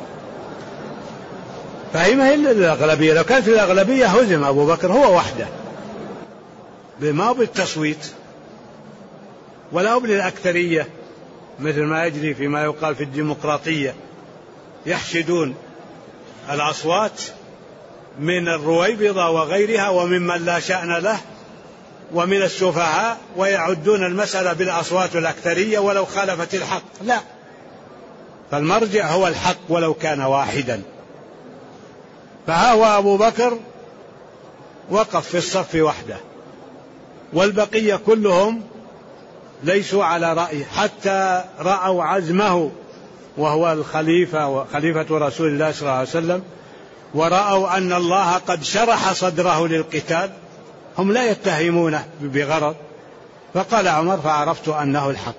فهي ما هي الأغلبية، لو كانت الأغلبية هزم أبو بكر هو وحده، ما بالتصويت ولا بالأكثرية مثل ما يجري فيما يقال في الديمقراطية، يحشدون الأصوات من الرويبضة وغيرها وممن لا شأن له ومن السفهاء، ويعدون المسألة بالأصوات الأكثرية ولو خالفت الحق. لا، فالمرجع هو الحق ولو كان واحدا. فها هو أبو بكر وقف في الصف وحده، والبقية كلهم ليسوا على رأيه حتى رأوا عزمه وهو الخليفة وخليفة رسول الله صلى الله عليه وسلم، ورأوا أن الله قد شرح صدره للقتال. هم لا يتهمونه بغرض، فقال عمر فعرفت أنه الحق.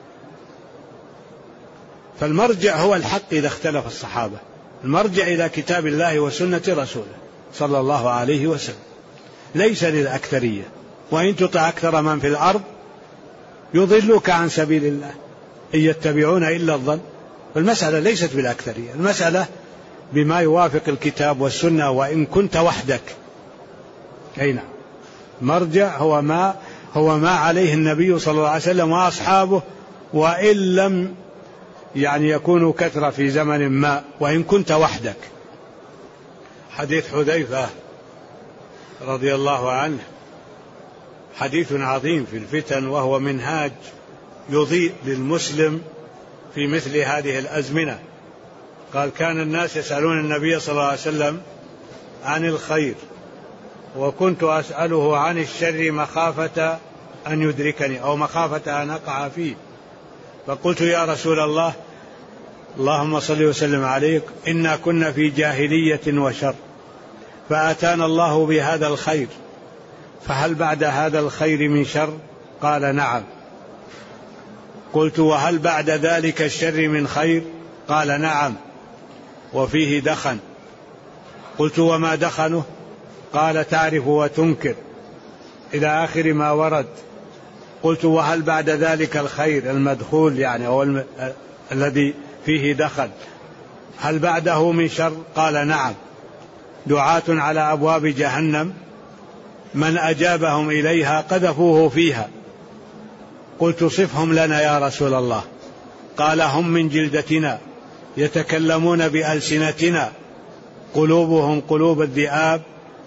فالمرجع هو الحق إذا اختلف الصحابة، المرجع إلى كتاب الله وسنة رسوله صلى الله عليه وسلم، ليس للأكثرية. وإن تطع أكثر من في الأرض يضلوك عن سبيل الله إن يتبعون إلا الظن. والمسألة ليست بالأكثرية، المسألة بما يوافق الكتاب والسنة وإن كنت وحدك. أي نعم، مرجع هو ما عليه النبي صلى الله عليه وسلم وأصحابه، وإن لم يكونوا كثرة في زمن ما، وإن كنت وحدك. حديث حذيفة رضي الله عنه حديث عظيم في الفتن، وهو منهاج يضيء للمسلم في مثل هذه الأزمنة. قال: كان الناس يسألون النبي صلى الله عليه وسلم عن الخير، وكنت أسأله عن الشر مخافة أن يدركني أو مخافة أن أقع فيه، فقلت: يا رسول الله، اللهم صل وسلم عليك، إنا كنا في جاهلية وشر، فأتانا الله بهذا الخير، فهل بعد هذا الخير من شر؟ قال: نعم. قلت: وهل بعد ذلك الشر من خير؟ قال: نعم، وفيه دخن. قلت: وما دخنه؟ قال: تعرف وتنكر، إلى آخر ما ورد. قلت: وهل بعد ذلك الخير المدخول أو الذي فيه دخل، هل بعده من شر؟ قال: نعم، دعاة على أبواب جهنم من أجابهم إليها قذفوه فيها. قلت: صفهم لنا يا رسول الله. قال: هم من جلدتنا، يتكلمون بألسنتنا، قلوبهم قلوب الذئاب،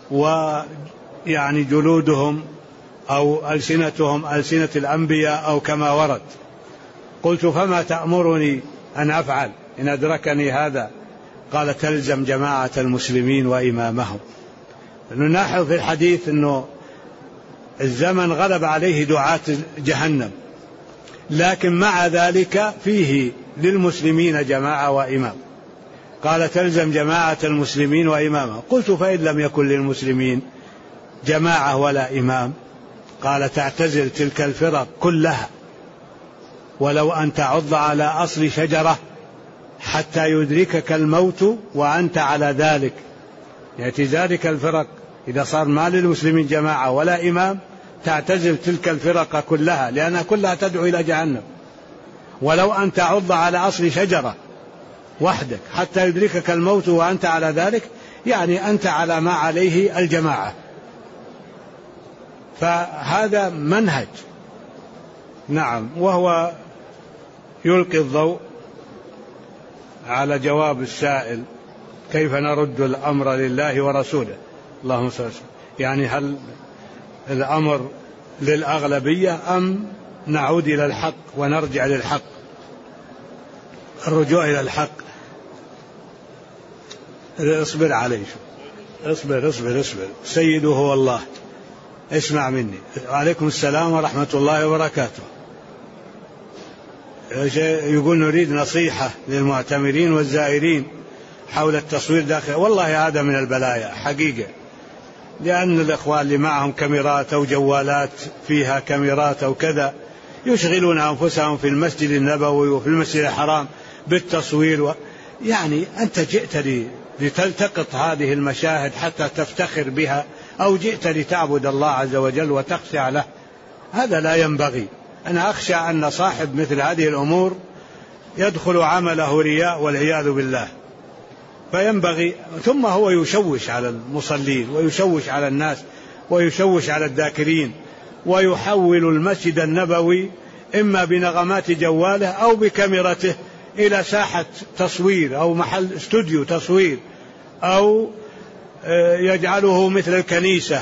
جلودهم أو ألسنتهم ألسنة الأنبياء أو كما ورد. قلت: فما تأمرني أن أفعل إن أدركني هذا؟ قال: تلزم جماعة المسلمين وإمامهم. نلاحظ في الحديث أنه الزمن غلب عليه دعاة جهنم، لكن مع ذلك فيه للمسلمين جماعة وإمام. قال: تلزم جماعة المسلمين وإمامهم. قلت: فإن لم يكن للمسلمين جماعة ولا إمام؟ قال: تعتزل تلك الفرق كلها، ولو أن تعض على أصل شجرة حتى يدركك الموت وأنت على ذلك. ذلك الفرق إذا صار ما للمسلمين جماعة ولا إمام، تعتزل تلك الفرق كلها، لأنها كلها تدعو إلى جهنم. ولو أن تعض على أصل شجرة وحدك حتى يدركك الموت وأنت على ذلك، أنت على ما عليه الجماعة. فهذا منهج، نعم، وهو يلقي الضوء على جواب السائل: كيف نرد الأمر لله ورسوله؟ اللهم صل وسلم. هل الأمر للأغلبية أم نعود إلى الحق ونرجع للحق؟ الرجوع إلى الحق. اصبر عليه، اصبر سيده هو الله. اسمع مني. وعليكم السلام ورحمة الله وبركاته. يقول: نريد نصيحة للمعتمرين والزائرين حول التصوير داخل. والله هذا من البلايا حقيقة، لأن الإخوان اللي معهم كاميرات أو جوالات فيها كاميرات أو كذا يشغلون أنفسهم في المسجد النبوي وفي المسجد الحرام بالتصوير أنت جئت لتلتقط هذه المشاهد حتى تفتخر بها، أو جئت لتعبد الله عز وجل وتخشع له؟ هذا لا ينبغي. أنا أخشى أن صاحب مثل هذه الأمور يدخل عمله رياء والعياذ بالله. فينبغي، ثم هو يشوش على المصلين ويشوش على الناس ويشوش على الذاكرين، ويحول المسجد النبوي إما بنغمات جواله أو بكاميرته إلى ساحة تصوير أو محل استوديو تصوير، أو يجعله مثل الكنيسة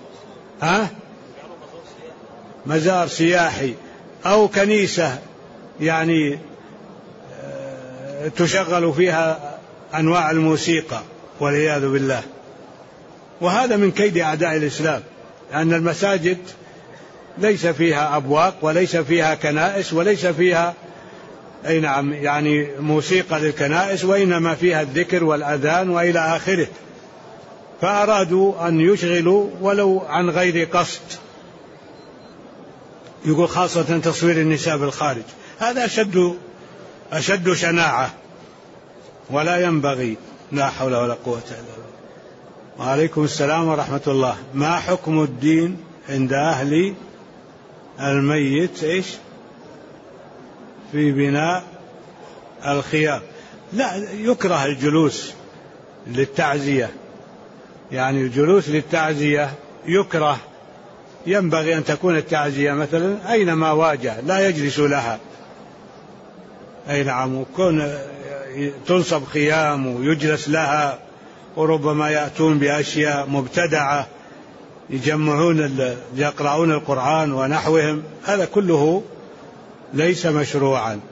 مزار سياحي، أو كنيسة تشغل فيها أنواع الموسيقى والعياذ بالله. وهذا من كيد أعداء الإسلام، لأن المساجد ليس فيها أبواق وليس فيها كنائس وليس فيها موسيقى للكنائس، وإنما فيها الذكر والأذان وإلى آخره. فأرادوا أن يشغلوا ولو عن غير قصد. يقول خاصة تصوير النساء بالخارج، هذا أشد شناعة ولا ينبغي. لا حول ولا قوة إلا بالله. وعليكم السلام ورحمة الله. ما حكم الدين عند أهل الميت في بناء الخيام؟ لا، يكره الجلوس للتعزية، يعني الجلوس للتعزية يكره. ينبغي أن تكون التعزية مثلا أينما واجه لا يجلس لها. أي نعم، وكون تنصب خيام ويجلس لها، وربما يأتون بأشياء مبتدعة يقرؤون القرآن ونحوهم، هذا كله ليس مشروعا.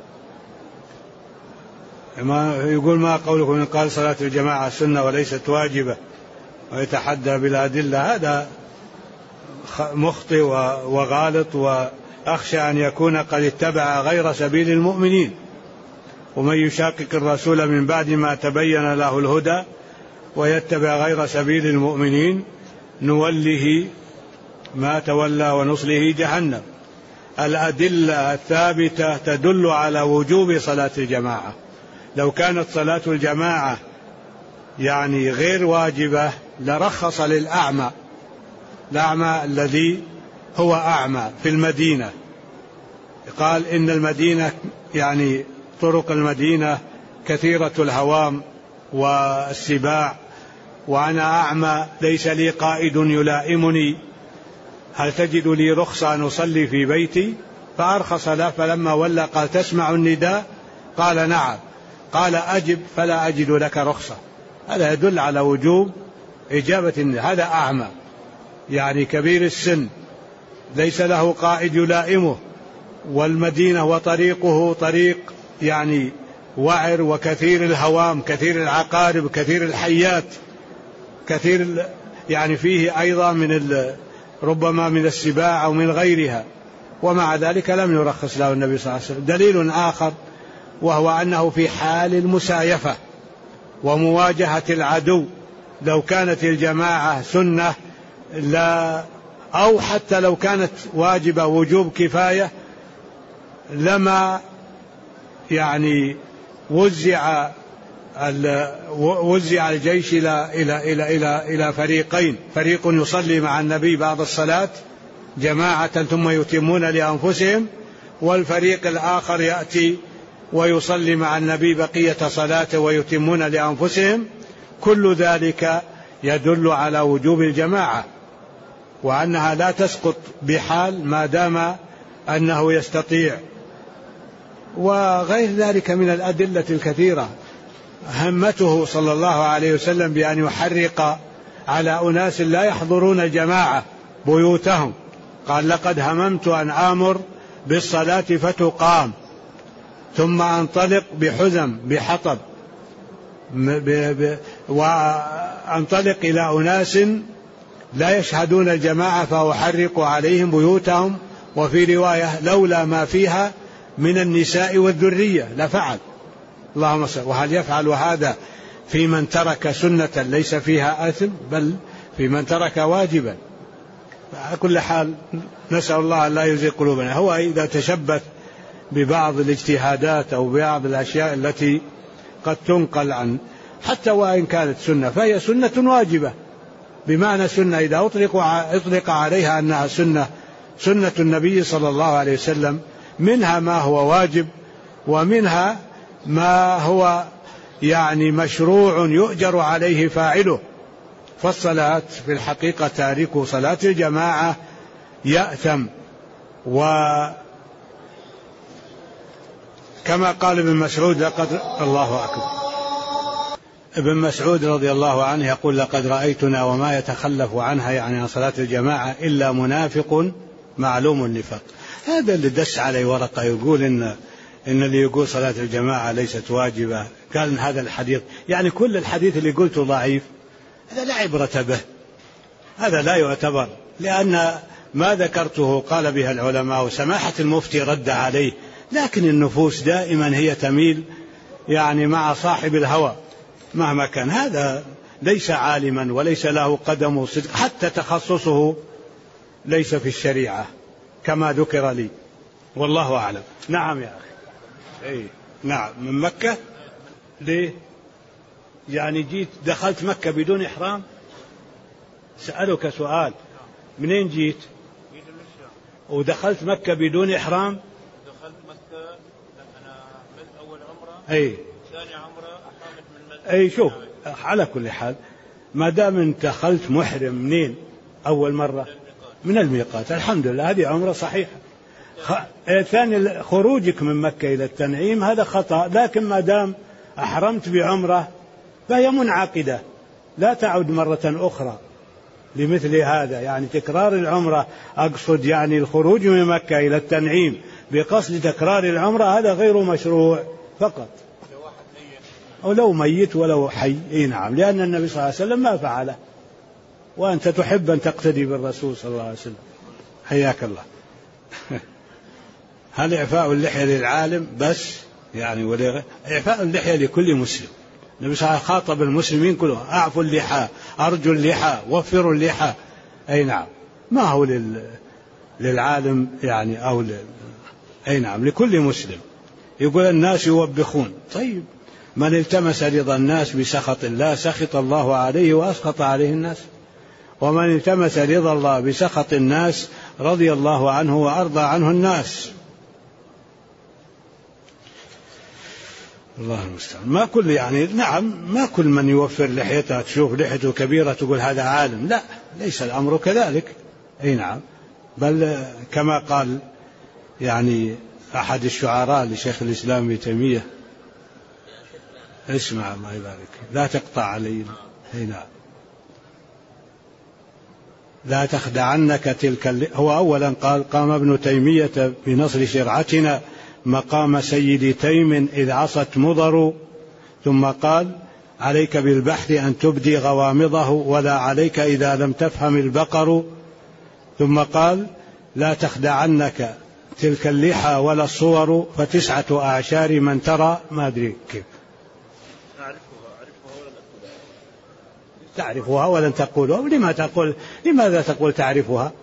يقول ما قولكم إن قال صلاة الجماعة سنة وليست واجبة ويتحدى بالأدلة؟ هذا مخطئ وغالط، وأخشى أن يكون قد اتبع غير سبيل المؤمنين. ومن يشاقق الرسول من بعد ما تبين له الهدى ويتبع غير سبيل المؤمنين نوله ما تولى ونصله جهنم. الأدلة الثابتة تدل على وجوب صلاة الجماعة. لو كانت صلاة الجماعة يعني غير واجبة لرخص للأعمى، الأعمى الذي هو أعمى في المدينة، قال إن المدينة يعني طرق المدينة كثيرة الهوام والسباع، وأنا أعمى ليس لي قائد يلائمني، هل تجد لي رخصة أن أصلي في بيتي؟ فأرخص له. فلما ولى قال تسمع النداء؟ قال نعم. قال أجب فلا أجد لك رخصة. هذا يدل على وجوب إجابة النداء. هذا أعمى يعني كبير السن ليس له قائد يلائمه، والمدينة وطريقه طريق يعني وعر وكثير الهوام، كثير العقارب، كثير الحيات، كثير يعني فيه أيضا من ربما من السباع أو من غيرها، ومع ذلك لم يرخص له النبي صلى الله عليه وسلم. دليل آخر وهو أنه في حال المسايفة ومواجهة العدو، لو كانت الجماعة سنة لا، أو حتى لو كانت واجبة وجوب كفاية، لما يعني وزع الجيش إلى فريقين، فريق يصلي مع النبي بعد الصلاة جماعة ثم يتمون لأنفسهم، والفريق الآخر يأتي ويصلي مع النبي بقية صلاته ويتمون لأنفسهم. كل ذلك يدل على وجوب الجماعة، وأنها لا تسقط بحال ما دام أنه يستطيع. وغير ذلك من الأدلة الكثيرة. همته صلى الله عليه وسلم بأن يحرق على أناس لا يحضرون الجماعة بيوتهم، قال لقد هممت أن آمر بالصلاة فتقام ثم أنطلق بحزم بحطب وأنطلق إلى أناس لا يشهدون الجماعة فأحرق عليهم بيوتهم، وفي رواية لولا ما فيها من النساء والذرية لفعل. اللهم صل. وهل يفعل هذا في من ترك سنة ليس فيها آثم، بل في من ترك واجبا. على كل حال نسأل الله أن لا يزغ قلوبنا. هو إذا تشبث ببعض الاجتهادات أو بعض الأشياء التي قد تنقل عن حتى وإن كانت سنة فهي سنة واجبة، بمعنى سنة إذا أطلق عليها أنها سنة النبي صلى الله عليه وسلم، منها ما هو واجب ومنها ما هو يعني مشروع يؤجر عليه فاعله. فالصلاة في الحقيقة تارك صلاة الجماعة يأثم. وكما قال ابن مسعود الله أكبر، ابن مسعود رضي الله عنه يقول لقد رأيتنا وما يتخلف عنها يعني عن صلاة الجماعة إلا منافق معلوم النفاق. هذا اللي دس عليه ورقة يقول إن اللي يقول صلاة الجماعة ليست واجبة، قال إن هذا الحديث يعني كل الحديث اللي قلته ضعيف، هذا لا عبرة به، هذا لا يعتبر، لأن ما ذكرته قال بها العلماء وسماحة المفتي رد عليه، لكن النفوس دائما هي تميل يعني مع صاحب الهوى مهما كان. هذا ليس عالما وليس له قدم صدق، حتى تخصصه ليس في الشريعة. كما ذكر لي، والله أعلم. نعم يا أخي. أي نعم. من مكة. ليه؟ يعني جيت دخلت مكة بدون إحرام؟ سألك سؤال، منين جيت؟ ودخلت مكة بدون إحرام؟ دخلت مكة أنا عملت أول عمرة. أي ثاني عمرة أحرمت من مكة. أي شوف، على كل حال ما دام انت دخلت محرم منين أول مرة؟ من الميقات. الحمد لله، هذه عمرة صحيحة. ثاني خروجك من مكة إلى التنعيم هذا خطأ، لكن ما دام أحرمت بعمرة فهي منعقدة، لا تعود مرة أخرى لمثل هذا. يعني تكرار العمرة، أقصد يعني الخروج من مكة إلى التنعيم بقصد تكرار العمرة هذا غير مشروع فقط. أو لو ميت ولو حي. إيه نعم، لأن النبي صلى الله عليه وسلم ما فعله، وأنت تحب أن تقتدي بالرسول صلى الله عليه وسلم. حياك الله. هل إعفاء اللحية للعالم بس يعني؟ إعفاء اللحية لكل مسلم. النبي صلى الله عليه وسلم خاطب المسلمين كلهم: أعفوا اللحى، أرجوا اللحى، وفروا اللحى. أي نعم، ما هو للعالم يعني أو أي نعم، لكل مسلم. يقول الناس يوبخون. طيب، من التمس رضا الناس بسخط الله سخط الله عليه وأسخط عليه الناس، ومن التمس رضا الله بسخط الناس رضي الله عنه وأرضى عنه الناس. الله المستعان. ما كل يعني نعم، ما كل من يوفر لحيته تشوف لحيته كبيرة تقول هذا عالم، لا، ليس الأمر كذلك. أي نعم، بل كما قال يعني أحد الشعراء لشيخ الإسلام ابن تيمية: اسمع الله يبارك، لا تقطع علينا. أي نعم، لا تخدعنك تلك هو أولا قال: قام ابن تيمية بنصر شرعتنا مقام سيد تيم إذ عصت مضر. ثم قال: عليك بالبحث أن تبدي غوامضه، ولا عليك إذا لم تفهم البقر. ثم قال: لا تخدعنك تلك اللحى ولا الصور، فتسعة أعشار من ترى. ما أدري كيف تعرفها ولن تقولها. لماذا تقول تعرفها؟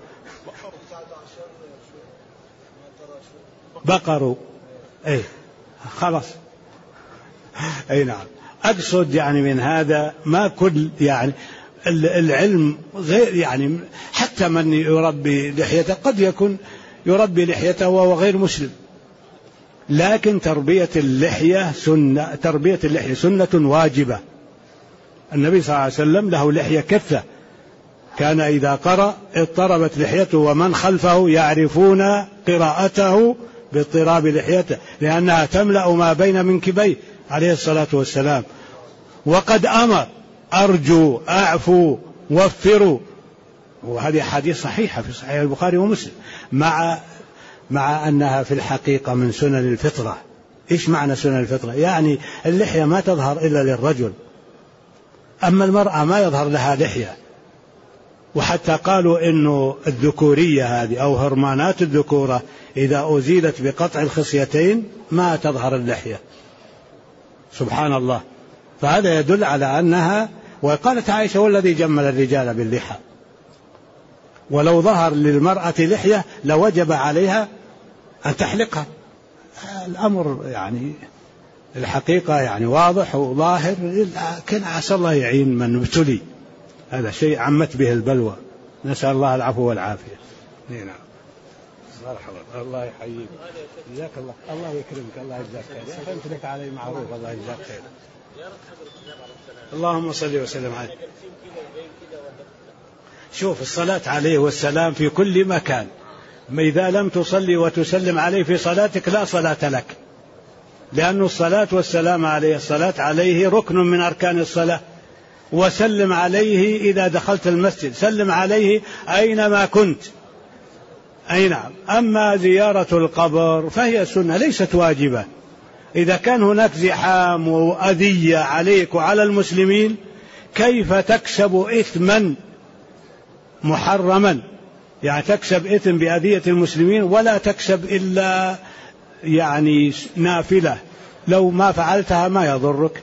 بقروا. أي خلاص. أي نعم، أقصد يعني من هذا ما كل يعني العلم غير يعني، حتى من يربي لحيته قد يكون يربي لحيته وهو غير مسلم، لكن تربية اللحية سنة واجبة. النبي صلى الله عليه وسلم له لحية كثة، كان إذا قرأ اضطربت لحيته ومن خلفه يعرفون قراءته باضطراب لحيته، لأنها تملأ ما بين منكبيه عليه الصلاة والسلام. وقد أمر: أرجو، أعفو، وفروا. وهذه حديث صحيحة في صحيح البخاري ومسلم، مع أنها في الحقيقة من سنن الفطرة. إيش معنى سنن الفطرة؟ يعني اللحية ما تظهر إلا للرجل، أما المرأة ما يظهر لها لحية. وحتى قالوا إنه الذكورية هذه أو هرمونات الذكورة إذا أزيلت بقطع الخصيتين ما تظهر اللحية. سبحان الله. فهذا يدل على أنها، وقالت عائشة: والذي جمل الرجال باللحى. ولو ظهر للمرأة لحية لوجب عليها أن تحلقها. الأمر يعني الحقيقة يعني واضح وظاهر، لكن عسى الله يعين من ابتلي. هذا شيء عمت به البلوى، نسأل الله العفو والعافية. نعم. مرحبا، الله يحييك، جزاك الله، الله يكرمك، الله يجزاك خير. يا أخي أنت لك علي معروف، الله يجزاك خير. اللهم صل وسلم عليه. شوف، الصلاة عليه والسلام في كل مكان. إذا لم تصلي وتسلم عليه في صلاتك لا صلاة لك، لأن الصلاة والسلام عليه، الصلاة عليه ركن من أركان الصلاة. وسلم عليه إذا دخلت المسجد، سلم عليه أينما كنت. أي نعم. أما زيارة القبر فهي سنة ليست واجبة. إذا كان هناك زحام وأذية عليك وعلى المسلمين، كيف تكسب إثما محرما؟ يعني تكسب إثم بأذية المسلمين ولا تكسب إلا يعني نافلة، لو ما فعلتها ما يضرك.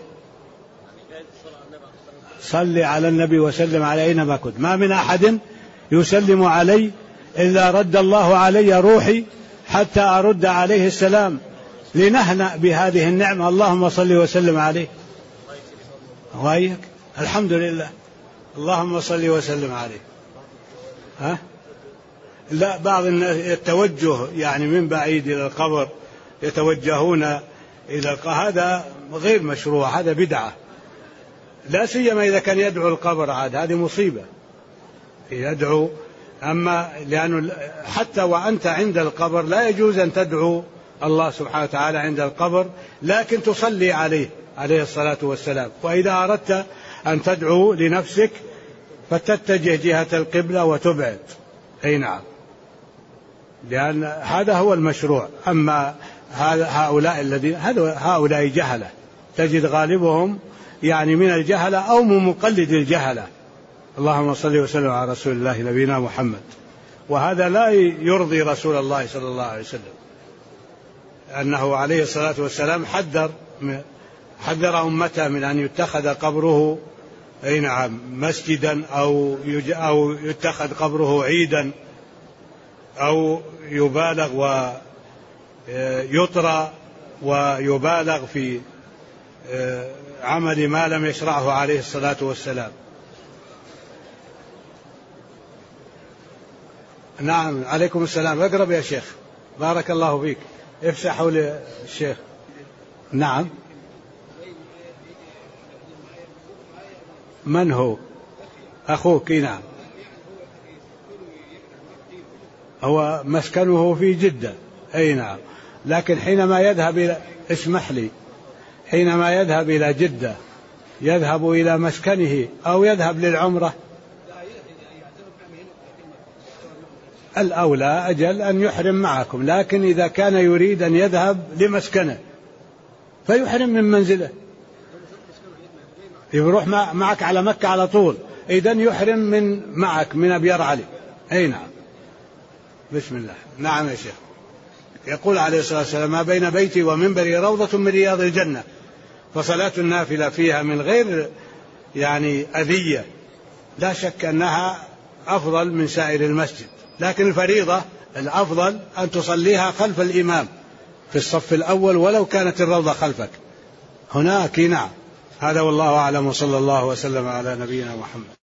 صل على النبي وسلم على أينما كنت. ما من أحد يسلم علي إلا رد الله علي روحي حتى أرد عليه السلام، لنهنأ بهذه النعمة. اللهم صل وسلم عليه. وإياك. الحمد لله. اللهم صل وسلم عليه. ها؟ لا، بعض الناس التوجه يعني من بعيد إلى القبر، يتوجهون إلى هذا غير مشروع، هذا بدعة، لا سيما إذا كان يدعو القبر، عاد هذه مصيبة يدعو. أما لأنه حتى وأنت عند القبر لا يجوز أن تدعو الله سبحانه وتعالى عند القبر، لكن تصلي عليه الصلاة والسلام. وإذا أردت أن تدعو لنفسك فتتجه جهة القبلة وتبعد. أي نعم، لأن هذا هو المشروع. أما هؤلاء الذين هؤلاء جهلة، تجد غالبهم يعني من الجهلة أو من مقلد الجهلة. اللهم صل وسلم على رسول الله نبينا محمد. وهذا لا يرضي رسول الله صلى الله عليه وسلم، أنه عليه الصلاة والسلام حذر أمته من أن يتخذ قبره أي نعم مسجدا أو يتخذ قبره عيدا أو يبالغ ويطرى ويبالغ في عمل ما لم يشرعه عليه الصلاة والسلام. نعم، عليكم السلام. اقرب يا شيخ، بارك الله فيك، افسحوا للشيخ. نعم. من هو؟ أخوك؟ نعم. هو مسكنه في جدة. أي نعم، لكن حينما يذهب اسمح لي، حينما يذهب إلى جدة يذهب إلى مسكنه أو يذهب للعمرة؟ الأولى أجل أن يحرم معكم، لكن إذا كان يريد أن يذهب لمسكنه فيحرم من منزله، يروح معك على مكة على طول، إذن يحرم معك من أبيار علي. أي نعم. بسم الله. نعم يا شيخ. يقول عليه الصلاة والسلام: ما بين بيتي ومنبري روضة من رياض الجنة، فصلاة النافلة فيها من غير يعني أذية لا شك أنها أفضل من سائر المسجد، لكن الفريضة الأفضل أن تصليها خلف الإمام في الصف الأول ولو كانت الروضة خلفك هناك. نعم. هذا والله أعلم، وصلى الله وسلم على نبينا محمد.